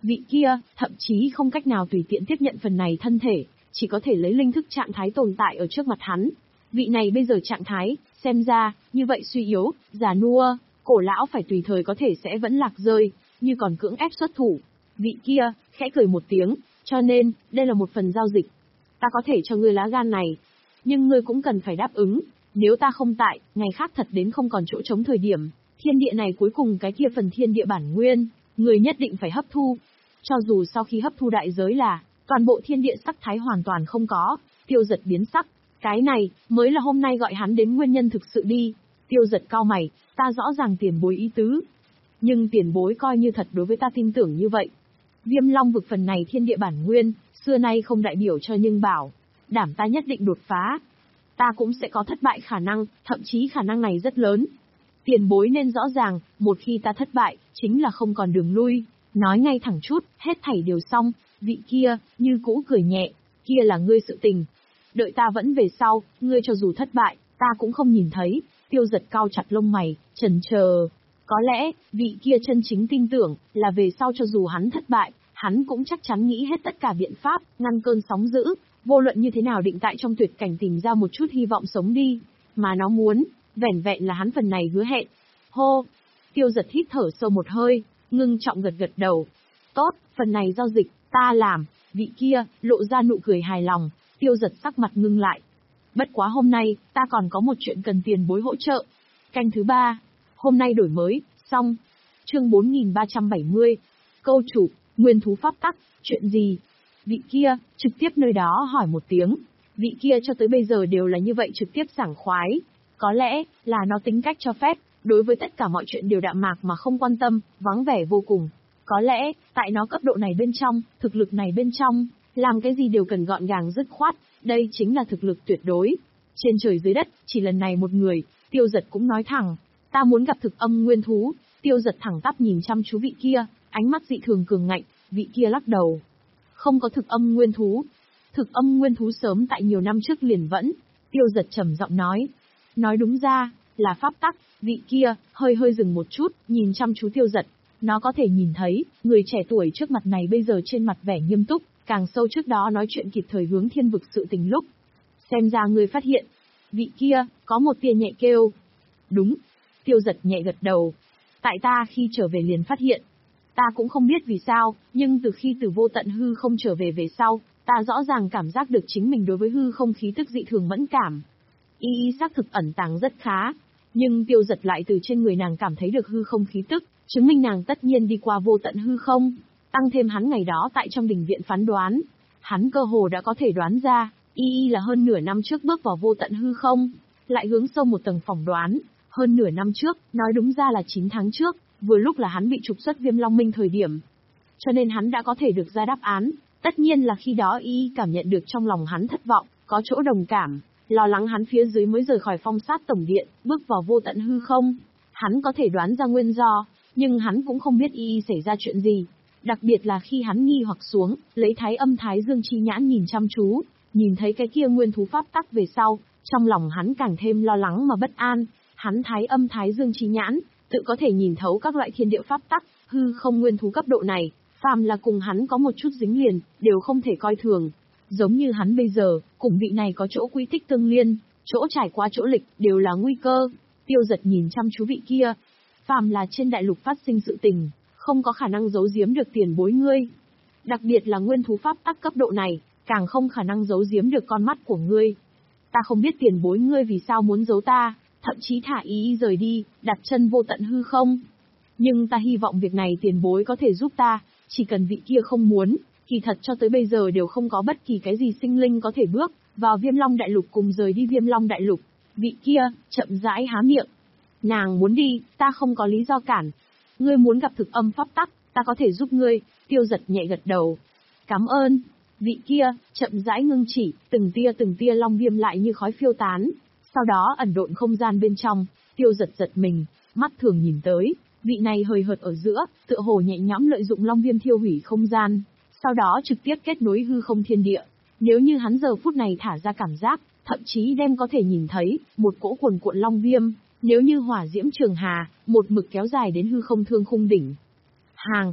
Vị kia, thậm chí không cách nào tùy tiện tiếp nhận phần này thân thể, chỉ có thể lấy linh thức trạng thái tồn tại ở trước mặt hắn. Vị này bây giờ trạng thái, xem ra, như vậy suy yếu, già nua, cổ lão phải tùy thời có thể sẽ vẫn lạc rơi, như còn cưỡng ép xuất thủ. Vị kia, khẽ cười một tiếng, cho nên, đây là một phần giao dịch. Ta có thể cho ngươi lá gan này, nhưng ngươi cũng cần phải đáp ứng, nếu ta không tại, ngày khác thật đến không còn chỗ trống thời điểm, thiên địa này cuối cùng cái kia phần thiên địa bản nguyên, người nhất định phải hấp thu. Cho dù sau khi hấp thu đại giới là, toàn bộ thiên địa sắc thái hoàn toàn không có, Tiêu Dật biến sắc, cái này, mới là hôm nay gọi hắn đến nguyên nhân thực sự đi. Tiêu Dật cau mày, ta rõ ràng tiền bối ý tứ. Nhưng tiền bối coi như thật đối với ta tin tưởng như vậy. Viêm Long vực phần này thiên địa bản nguyên, xưa nay không đại biểu cho nhưng bảo, đảm ta nhất định đột phá. Ta cũng sẽ có thất bại khả năng, thậm chí khả năng này rất lớn. Tiền bối nên rõ ràng, một khi ta thất bại, chính là không còn đường lui. Nói ngay thẳng chút, hết thảy đều xong, vị kia, như cũ cười nhẹ, kia là ngươi sự tình. Đợi ta vẫn về sau, ngươi cho dù thất bại, ta cũng không nhìn thấy. Tiêu Dật cau chặt lông mày, chần chờ. Có lẽ, vị kia chân chính tin tưởng, là về sau cho dù hắn thất bại, hắn cũng chắc chắn nghĩ hết tất cả biện pháp, ngăn cơn sóng dữ, vô luận như thế nào định tại trong tuyệt cảnh tìm ra một chút hy vọng sống đi. Mà nó muốn, vẻn vẹn là hắn phần này hứa hẹn. Hô! Tiêu Dật hít thở sâu một hơi, ngưng trọng gật gật đầu. Tốt, phần này giao dịch, ta làm. Vị kia, lộ ra nụ cười hài lòng, Tiêu Dật sắc mặt ngưng lại. Bất quá hôm nay, ta còn có một chuyện cần tiền bối hỗ trợ. Canh thứ ba. Hôm nay đổi mới, xong. Chương bốn nghìn ba trăm bảy mươi. Câu chủ, nguyên thú pháp tắc, chuyện gì? Vị kia, trực tiếp nơi đó hỏi một tiếng. Vị kia cho tới bây giờ đều là như vậy trực tiếp sảng khoái. Có lẽ, là nó tính cách cho phép, đối với tất cả mọi chuyện đều đạm mạc mà không quan tâm, vắng vẻ vô cùng. Có lẽ, tại nó cấp độ này bên trong, thực lực này bên trong, làm cái gì đều cần gọn gàng dứt khoát, đây chính là thực lực tuyệt đối. Trên trời dưới đất, chỉ lần này một người, Tiêu Dật cũng nói thẳng, ta muốn gặp thực âm nguyên thú. Tiêu Dật thẳng tắp nhìn chăm chú vị kia, ánh mắt dị thường cường ngạnh, vị kia lắc đầu. Không có thực âm nguyên thú. Thực âm nguyên thú sớm tại nhiều năm trước liền vẫn. Tiêu Dật trầm giọng nói. Nói đúng ra, là pháp tắc. Vị kia, hơi hơi dừng một chút, nhìn chăm chú Tiêu Dật. Nó có thể nhìn thấy, người trẻ tuổi trước mặt này bây giờ trên mặt vẻ nghiêm túc, càng sâu trước đó nói chuyện kịp thời hướng thiên vực sự tình lúc. Xem ra người phát hiện. Vị kia, có một tia nhẹ kêu. Đúng. Tiêu Dật nhẹ gật đầu. Tại ta khi trở về liền phát hiện. Ta cũng không biết vì sao, nhưng từ khi từ vô tận hư không trở về về sau, ta rõ ràng cảm giác được chính mình đối với hư không khí tức dị thường mẫn cảm. Y y xác thực ẩn tàng rất khá, nhưng Tiêu Dật lại từ trên người nàng cảm thấy được hư không khí tức, chứng minh nàng tất nhiên đi qua vô tận hư không. Tăng thêm hắn ngày đó tại trong đình viện phán đoán, hắn cơ hồ đã có thể đoán ra, y y là hơn nửa năm trước bước vào vô tận hư không, lại hướng sâu một tầng phỏng đoán, hơn nửa năm trước, nói đúng ra là chín tháng trước, vừa lúc là hắn bị trục xuất Viêm Long Minh thời điểm. Cho nên hắn đã có thể được ra đáp án, tất nhiên là khi đó y y cảm nhận được trong lòng hắn thất vọng, có chỗ đồng cảm, lo lắng hắn phía dưới mới rời khỏi phong sát tổng điện, bước vào vô tận hư không. Hắn có thể đoán ra nguyên do, nhưng hắn cũng không biết y y xảy ra chuyện gì. Đặc biệt là khi hắn nghi hoặc xuống, lấy thái âm thái dương chi nhãn nhìn chăm chú, nhìn thấy cái kia nguyên thú pháp tắc về sau, trong lòng hắn càng thêm lo lắng mà bất an. Hắn thái âm thái dương chi nhãn, tự có thể nhìn thấu các loại thiên địa pháp tắc, hư không nguyên thú cấp độ này, phàm là cùng hắn có một chút dính liền, đều không thể coi thường. Giống như hắn bây giờ, cùng vị này có chỗ quy tích tương liên, chỗ trải qua chỗ lịch, đều là nguy cơ. Tiêu Dật nhìn chăm chú vị kia. Phàm là trên đại lục phát sinh sự tình, không có khả năng giấu giếm được tiền bối ngươi. Đặc biệt là nguyên thú pháp tắc cấp độ này, càng không khả năng giấu giếm được con mắt của ngươi. Ta không biết tiền bối ngươi vì sao muốn giấu ta, thậm chí thả ý rời đi, đặt chân vô tận hư không. Nhưng ta hy vọng việc này tiền bối có thể giúp ta, chỉ cần vị kia không muốn, kỳ thật cho tới bây giờ đều không có bất kỳ cái gì sinh linh có thể bước vào Viêm Long Đại Lục cùng rời đi Viêm Long Đại Lục. Vị kia, chậm rãi há miệng. Nàng muốn đi, ta không có lý do cản. Ngươi muốn gặp thực âm pháp tắc, ta có thể giúp ngươi. Tiêu Dật nhẹ gật đầu. Cảm ơn. Vị kia, chậm rãi ngưng chỉ, từng tia từng tia long viêm lại như khói phiêu tán. Sau đó ẩn độn không gian bên trong, Tiêu Dật giật mình, mắt thường nhìn tới, vị này hời hợt ở giữa, tựa hồ nhẹ nhõm lợi dụng long viêm thiêu hủy không gian, sau đó trực tiếp kết nối hư không thiên địa. Nếu như hắn giờ phút này thả ra cảm giác, thậm chí đem có thể nhìn thấy một cỗ cuồn cuộn long viêm, nếu như hỏa diễm trường hà, một mực kéo dài đến hư không thương khung đỉnh. Hàng.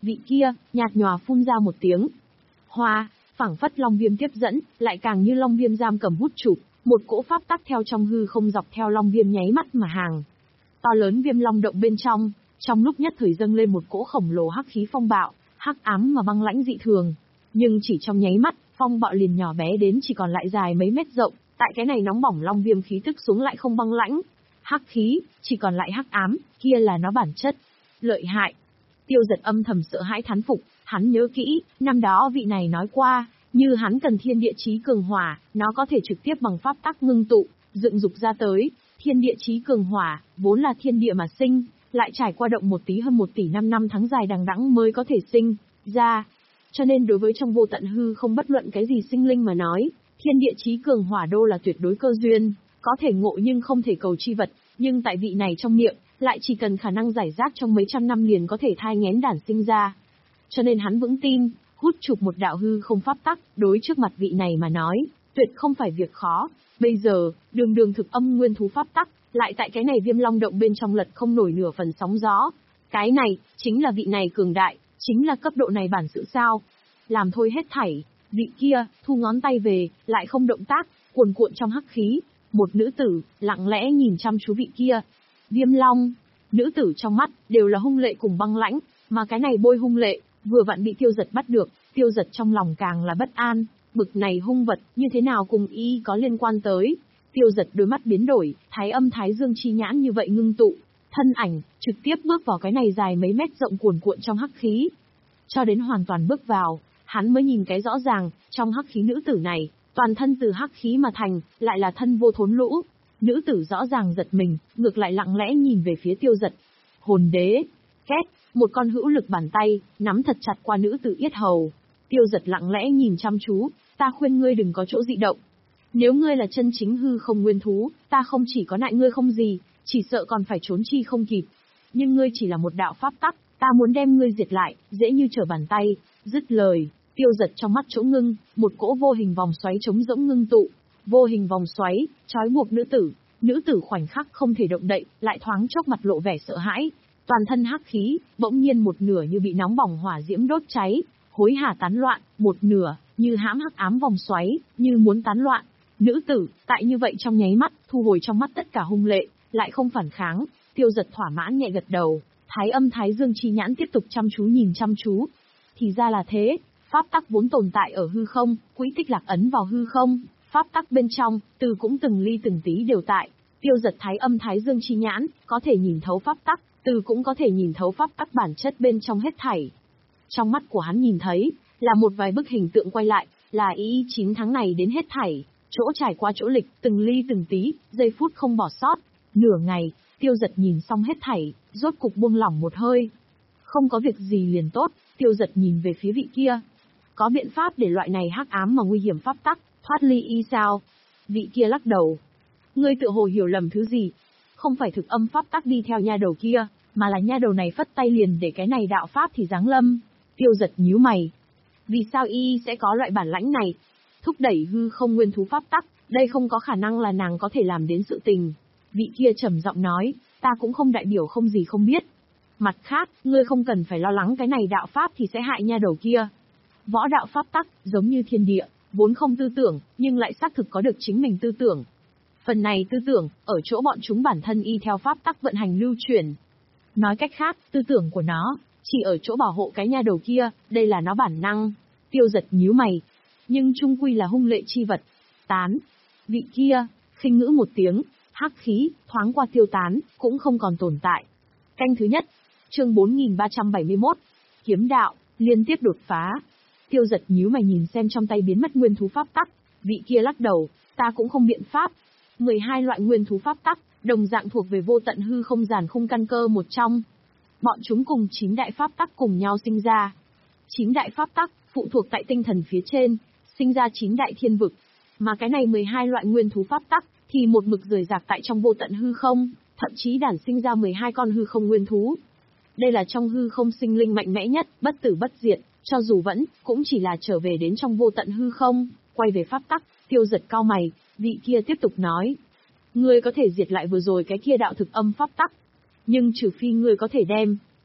Vị kia, nhạt nhòa phun ra một tiếng. Hoa, phảng phất long viêm tiếp dẫn, lại càng như long viêm giam cầm hút chụp, một cỗ pháp tắc theo trong hư không dọc theo long viêm nháy mắt mà hàng. To lớn viêm long động bên trong, trong lúc nhất thời dâng lên một cỗ khổng lồ hắc khí phong bạo, hắc ám mà băng lãnh dị thường. Nhưng chỉ trong nháy mắt, phong bạo liền nhỏ bé đến chỉ còn lại dài mấy mét rộng, tại cái này nóng bỏng long viêm khí tức xuống lại không băng lãnh. Hắc khí, chỉ còn lại hắc ám, kia là nó bản chất. Lợi hại. Tiêu Giật âm thầm sợ hãi thán phục, hắn nhớ kỹ, năm đó vị này nói qua, như hắn cần thiên địa chí cường hỏa, nó có thể trực tiếp bằng pháp tắc ngưng tụ, dựng dục ra tới. Thiên địa chí cường hỏa, vốn là thiên địa mà sinh, lại trải qua động một tí hơn một tỷ năm năm tháng dài đằng đẵng mới có thể sinh ra. Cho nên đối với trong vô tận hư không bất luận cái gì sinh linh mà nói, thiên địa chí cường hỏa đô là tuyệt đối cơ duyên, có thể ngộ nhưng không thể cầu chi vật, nhưng tại vị này trong miệng, lại chỉ cần khả năng giải rác trong mấy trăm năm liền có thể thai nghén đản sinh ra. Cho nên hắn vững tin, hút chụp một đạo hư không pháp tắc, đối trước mặt vị này mà nói, tuyệt không phải việc khó. Bây giờ, đường đường thực âm nguyên thú pháp tắc, lại tại cái này viêm long động bên trong lật không nổi nửa phần sóng gió. Cái này, chính là vị này cường đại, chính là cấp độ này bản sự sao. Làm thôi hết thảy, vị kia, thu ngón tay về, lại không động tác, cuồn cuộn trong hắc khí. Một nữ tử, lặng lẽ nhìn chăm chú vị kia. Viêm long, nữ tử trong mắt, đều là hung lệ cùng băng lãnh, mà cái này bôi hung lệ, vừa vặn bị Tiêu Giật bắt được, Tiêu Giật trong lòng càng là bất an, bực này hung vật, như thế nào cùng y có liên quan tới. Tiêu Giật đôi mắt biến đổi, thái âm thái dương chi nhãn như vậy ngưng tụ, thân ảnh, trực tiếp bước vào cái này dài mấy mét rộng cuồn cuộn trong hắc khí. Cho đến hoàn toàn bước vào, hắn mới nhìn cái rõ ràng, trong hắc khí nữ tử này, toàn thân từ hắc khí mà thành, lại là thân vô thốn lũ. Nữ tử rõ ràng giật mình, ngược lại lặng lẽ nhìn về phía Tiêu Giật. Hồn đế, két, một con hữu lực bàn tay, nắm thật chặt qua nữ tử yết hầu. Tiêu Giật lặng lẽ nhìn chăm chú, ta khuyên ngươi đừng có chỗ dị động. Nếu ngươi là chân chính hư không nguyên thú, ta không chỉ có nại ngươi không gì, chỉ sợ còn phải trốn chi không kịp. Nhưng ngươi chỉ là một đạo pháp tắc, ta muốn đem ngươi diệt lại, dễ như trở bàn tay. Dứt lời, Tiêu Giật trong mắt chỗ ngưng, một cỗ vô hình vòng xoáy trống rỗng ngưng tụ. Vô hình vòng xoáy, trói buộc nữ tử. Nữ tử khoảnh khắc không thể động đậy, lại thoáng chốc mặt lộ vẻ sợ hãi. Toàn thân hắc khí, bỗng nhiên một nửa như bị nóng bỏng hỏa diễm đốt cháy, hối hả tán loạn, một nửa, như hãm hắc ám vòng xoáy, như muốn tán loạn. Nữ tử, tại như vậy trong nháy mắt, thu hồi trong mắt tất cả hung lệ, lại không phản kháng. Tiêu Giật thỏa mãn nhẹ gật đầu, thái âm thái dương chi nhãn tiếp tục chăm chú nhìn chăm chú. Thì ra là thế, pháp tắc vốn tồn tại ở hư không, quỹ tích lạc ấn vào hư không, pháp tắc bên trong, từ cũng từng ly từng tí đều tại. Tiêu Giật thái âm thái dương chi nhãn, có thể nhìn thấu pháp tắc, từ cũng có thể nhìn thấu pháp tắc bản chất bên trong hết thảy. Trong mắt của hắn nhìn thấy, là một vài bức hình tượng quay lại, là ý chín tháng này đến hết thảy, chỗ trải qua chỗ lịch, từng ly từng tí, giây phút không bỏ sót. Nửa ngày, Tiêu Giật nhìn xong hết thảy, rốt cục buông lỏng một hơi. Không có việc gì liền tốt, Tiêu Giật nhìn về phía vị kia. Có biện pháp để loại này hắc ám mà nguy hiểm pháp tắc, thoát ly y sao? Vị kia lắc đầu. Ngươi tự hồ hiểu lầm thứ gì? Không phải thực âm pháp tắc đi theo nha đầu kia, mà là nha đầu này phất tay liền để cái này đạo pháp thì giáng lâm. Tiêu Giật nhíu mày. Vì sao y sẽ có loại bản lãnh này? Thúc đẩy hư không nguyên thú pháp tắc, đây không có khả năng là nàng có thể làm đến sự tình. Vị kia trầm giọng nói, ta cũng không đại biểu không gì không biết. Mặt khác, ngươi không cần phải lo lắng cái này đạo pháp thì sẽ hại nha đầu kia. Võ đạo pháp tắc, giống như thiên địa, vốn không tư tưởng, nhưng lại xác thực có được chính mình tư tưởng. Phần này tư tưởng, ở chỗ bọn chúng bản thân y theo pháp tắc vận hành lưu chuyển. Nói cách khác, tư tưởng của nó, chỉ ở chỗ bảo hộ cái nha đầu kia, đây là nó bản năng. Tiêu Giật nhíu mày. Nhưng chung quy là hung lệ chi vật. Tán. Vị kia, khinh ngữ một tiếng, hắc khí, thoáng qua tiêu tán, cũng không còn tồn tại. Canh thứ nhất. Chương bốn nghìn ba trăm bảy mươi mốt. Kiếm đạo, liên tiếp đột phá. Tiêu Giật nhíu mày nhìn xem trong tay biến mất nguyên thú pháp tắc. Vị kia lắc đầu, ta cũng không biện pháp. mười hai loại nguyên thú pháp tắc, đồng dạng thuộc về vô tận hư không giàn khung căn cơ một trong. Bọn chúng cùng chín đại pháp tắc cùng nhau sinh ra. Chín đại pháp tắc, phụ thuộc tại tinh thần phía trên, sinh ra chín đại thiên vực. Mà cái này mười hai loại nguyên thú pháp tắc, thì một mực rời rạc tại trong vô tận hư không, thậm chí đản sinh ra mười hai con hư không nguyên thú. Đây là trong hư không sinh linh mạnh mẽ nhất, bất tử bất diệt, cho dù vẫn, cũng chỉ là trở về đến trong vô tận hư không, quay về pháp tắc. Tiêu Giật cao mày, vị kia tiếp tục nói. Ngươi có thể diệt lại vừa rồi cái kia đạo thực âm pháp tắc. Nhưng trừ phi ngươi có thể đem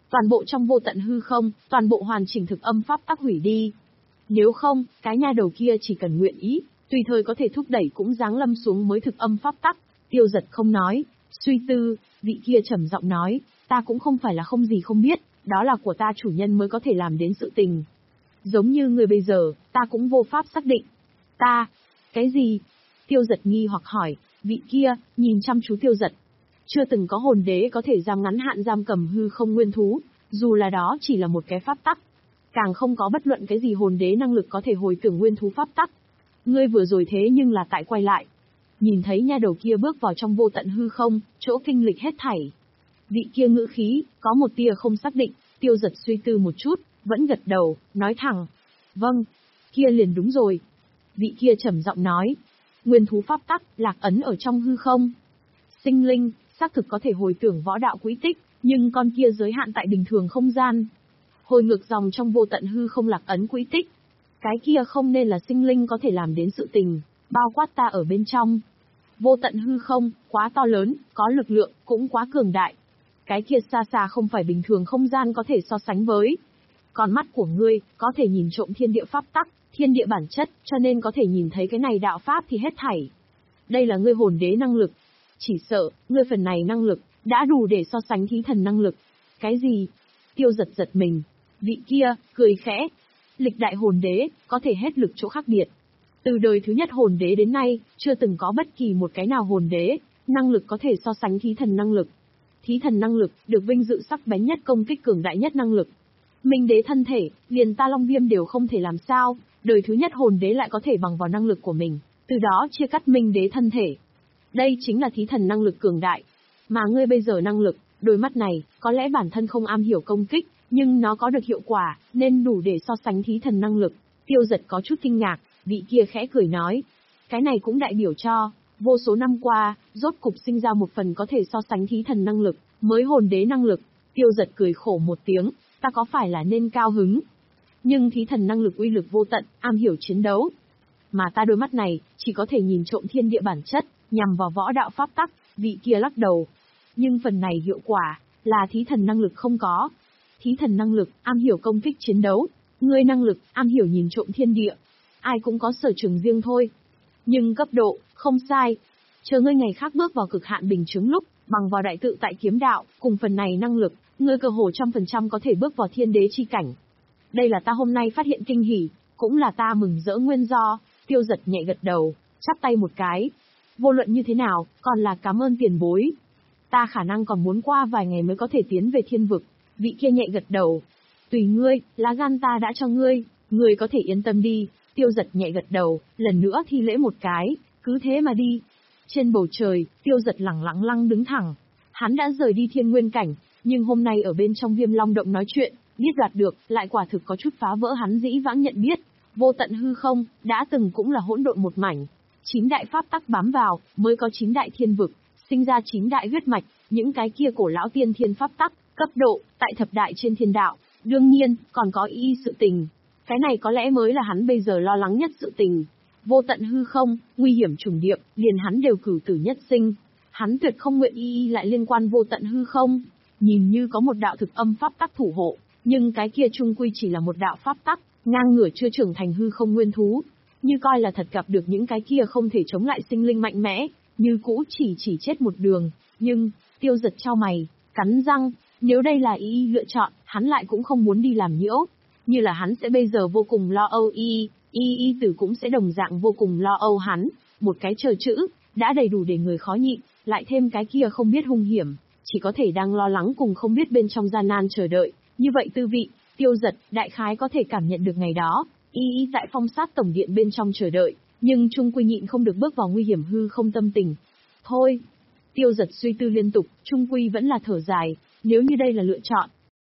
toàn bộ trong vô tận hư không, toàn bộ hoàn chỉnh thực âm pháp tắc hủy đi. Nếu không, cái nha đầu kia chỉ cần nguyện ý, tùy thời có thể thúc đẩy cũng giáng lâm xuống mới thực âm pháp tắc. Tiêu Giật không nói, suy tư, vị kia trầm giọng nói, ta cũng không phải là không gì không biết, đó là của ta chủ nhân mới có thể làm đến sự tình. Giống như người bây giờ, ta cũng vô pháp xác định. Ta, cái gì? Tiêu Giật nghi hoặc hỏi, vị kia, nhìn chăm chú Tiêu Giật. Chưa từng có hồn đế có thể giam ngắn hạn giam cầm hư không nguyên thú, dù là đó chỉ là một cái pháp tắc. Càng không có bất luận cái gì hồn đế năng lực có thể hồi tưởng nguyên thú pháp tắc. Ngươi vừa rồi thế nhưng là tại quay lại. Nhìn thấy nha đầu kia bước vào trong vô tận hư không, chỗ kinh lịch hết thảy. Vị kia ngữ khí, có một tia không xác định, Tiêu Giật suy tư một chút, vẫn gật đầu, nói thẳng. Vâng, kia liền đúng rồi. Vị kia trầm giọng nói. Nguyên thú pháp tắc, lạc ấn ở trong hư không. Sinh linh, xác thực có thể hồi tưởng võ đạo quỹ tích, nhưng con kia giới hạn tại bình thường không gian. Hồi ngược dòng trong vô tận hư không lạc ấn quỹ tích. Cái kia không nên là sinh linh có thể làm đến sự tình, bao quát ta ở bên trong. Vô tận hư không, quá to lớn, có lực lượng, cũng quá cường đại. Cái kia xa xa không phải bình thường không gian có thể so sánh với. Con mắt của ngươi, có thể nhìn trộm thiên địa pháp tắc, thiên địa bản chất, cho nên có thể nhìn thấy cái này đạo pháp thì hết thảy. Đây là ngươi hồn đế năng lực. Chỉ sợ, ngươi phần này năng lực, đã đủ để so sánh thí thần năng lực. Cái gì? Tiêu Giật giật mình. Vị kia, cười khẽ. Lịch đại hồn đế, có thể hết lực chỗ khác biệt. Từ đời thứ nhất hồn đế đến nay, chưa từng có bất kỳ một cái nào hồn đế, năng lực có thể so sánh thí thần năng lực. Thí thần năng lực, được vinh dự sắc bén nhất công kích cường đại nhất năng lực. Minh đế thân thể, liền ta Long Viêm đều không thể làm sao, đời thứ nhất hồn đế lại có thể bằng vào năng lực của mình, từ đó chia cắt Minh đế thân thể. Đây chính là thí thần năng lực cường đại. Mà ngươi bây giờ năng lực, đôi mắt này, có lẽ bản thân không am hiểu công kích, nhưng nó có được hiệu quả, nên đủ để so sánh thí thần năng lực. Tiêu Giật có chút kinh ngạc, vị kia khẽ cười nói. Cái này cũng đại biểu cho, vô số năm qua, rốt cục sinh ra một phần có thể so sánh thí thần năng lực, mới hồn đế năng lực. Tiêu Giật cười khổ một tiếng, ta có phải là nên cao hứng? Nhưng thí thần năng lực uy lực vô tận, am hiểu chiến đấu. Mà ta đôi mắt này, chỉ có thể nhìn trộm thiên địa bản chất, nhằm vào võ đạo pháp tắc, vị kia lắc đầu. Nhưng phần này hiệu quả, là thí thần năng lực không có. Thí thần năng lực, am hiểu công kích chiến đấu. Ngươi năng lực, am hiểu nhìn trộm thiên địa. Ai cũng có sở trường riêng thôi. Nhưng cấp độ, không sai. Chờ ngươi ngày khác bước vào cực hạn bình chứng lúc, bằng vào đại tự tại kiếm đạo, cùng phần này năng lực, ngươi cơ hồ trăm phần trăm có thể bước vào thiên đế chi cảnh. Đây là ta hôm nay phát hiện kinh hỉ, cũng là ta mừng rỡ nguyên do. Tiêu Giật nhẹ gật đầu, chắp tay một cái. Vô luận như thế nào, còn là cảm ơn tiền bối. Ta khả năng còn muốn qua vài ngày mới có thể tiến về thiên vực. Vị kia nhẹ gật đầu. Tùy ngươi, lá gan ta đã cho ngươi, ngươi có thể yên tâm đi. Tiêu Giật nhẹ gật đầu, lần nữa thi lễ một cái, cứ thế mà đi. Trên bầu trời, Tiêu Giật lẳng lặng lăng đứng thẳng. Hắn đã rời đi thiên nguyên cảnh, nhưng hôm nay ở bên trong Viêm Long Động nói chuyện, biết đoạt được, lại quả thực có chút phá vỡ hắn dĩ vãng nhận biết. Vô tận hư không, đã từng cũng là hỗn độn một mảnh. Chín đại pháp tắc bám vào, mới có chín đại thiên vực, sinh ra chín đại huyết mạch, những cái kia cổ lão tiên thiên pháp tắc, cấp độ, tại thập đại trên thiên đạo. Đương nhiên, còn có y sự tình. Cái này có lẽ mới là hắn bây giờ lo lắng nhất sự tình. Vô tận hư không, nguy hiểm trùng điệp, liền hắn đều cửu tử nhất sinh. Hắn tuyệt không nguyện y y lại liên quan vô tận hư không. Nhìn như có một đạo thực âm pháp tắc thủ hộ, nhưng cái kia chung quy chỉ là một đạo pháp tắc, ngang ngửa chưa trưởng thành hư không nguyên thú. Như coi là thật gặp được những cái kia không thể chống lại sinh linh mạnh mẽ, như cũ chỉ chỉ chết một đường. Nhưng, Tiêu Giật chau mày, cắn răng, nếu đây là y y lựa chọn, hắn lại cũng không muốn đi làm nhiễu. Như là hắn sẽ bây giờ vô cùng lo âu y, y y tử cũng sẽ đồng dạng vô cùng lo âu hắn. Một cái chờ chữ, đã đầy đủ để người khó nhịn, lại thêm cái kia không biết hung hiểm, chỉ có thể đang lo lắng cùng không biết bên trong gian nan chờ đợi. Như vậy tư vị, Tiêu Giật, đại khái có thể cảm nhận được ngày đó, y y tại phong sát tổng điện bên trong chờ đợi, nhưng chung quy nhịn không được bước vào nguy hiểm hư không tâm tình. Thôi, Tiêu Giật suy tư liên tục, chung quy vẫn là thở dài, nếu như đây là lựa chọn.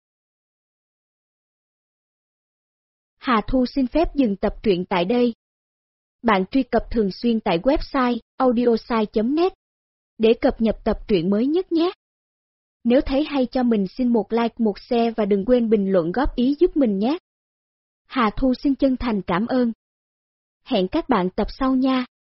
Hà Thu xin phép dừng tập truyện tại đây. Bạn truy cập thường xuyên tại website audiosai chấm net để cập nhật tập truyện mới nhất nhé. Nếu thấy hay cho mình xin một like, một share và đừng quên bình luận góp ý giúp mình nhé. Hà Thu xin chân thành cảm ơn. Hẹn các bạn tập sau nha.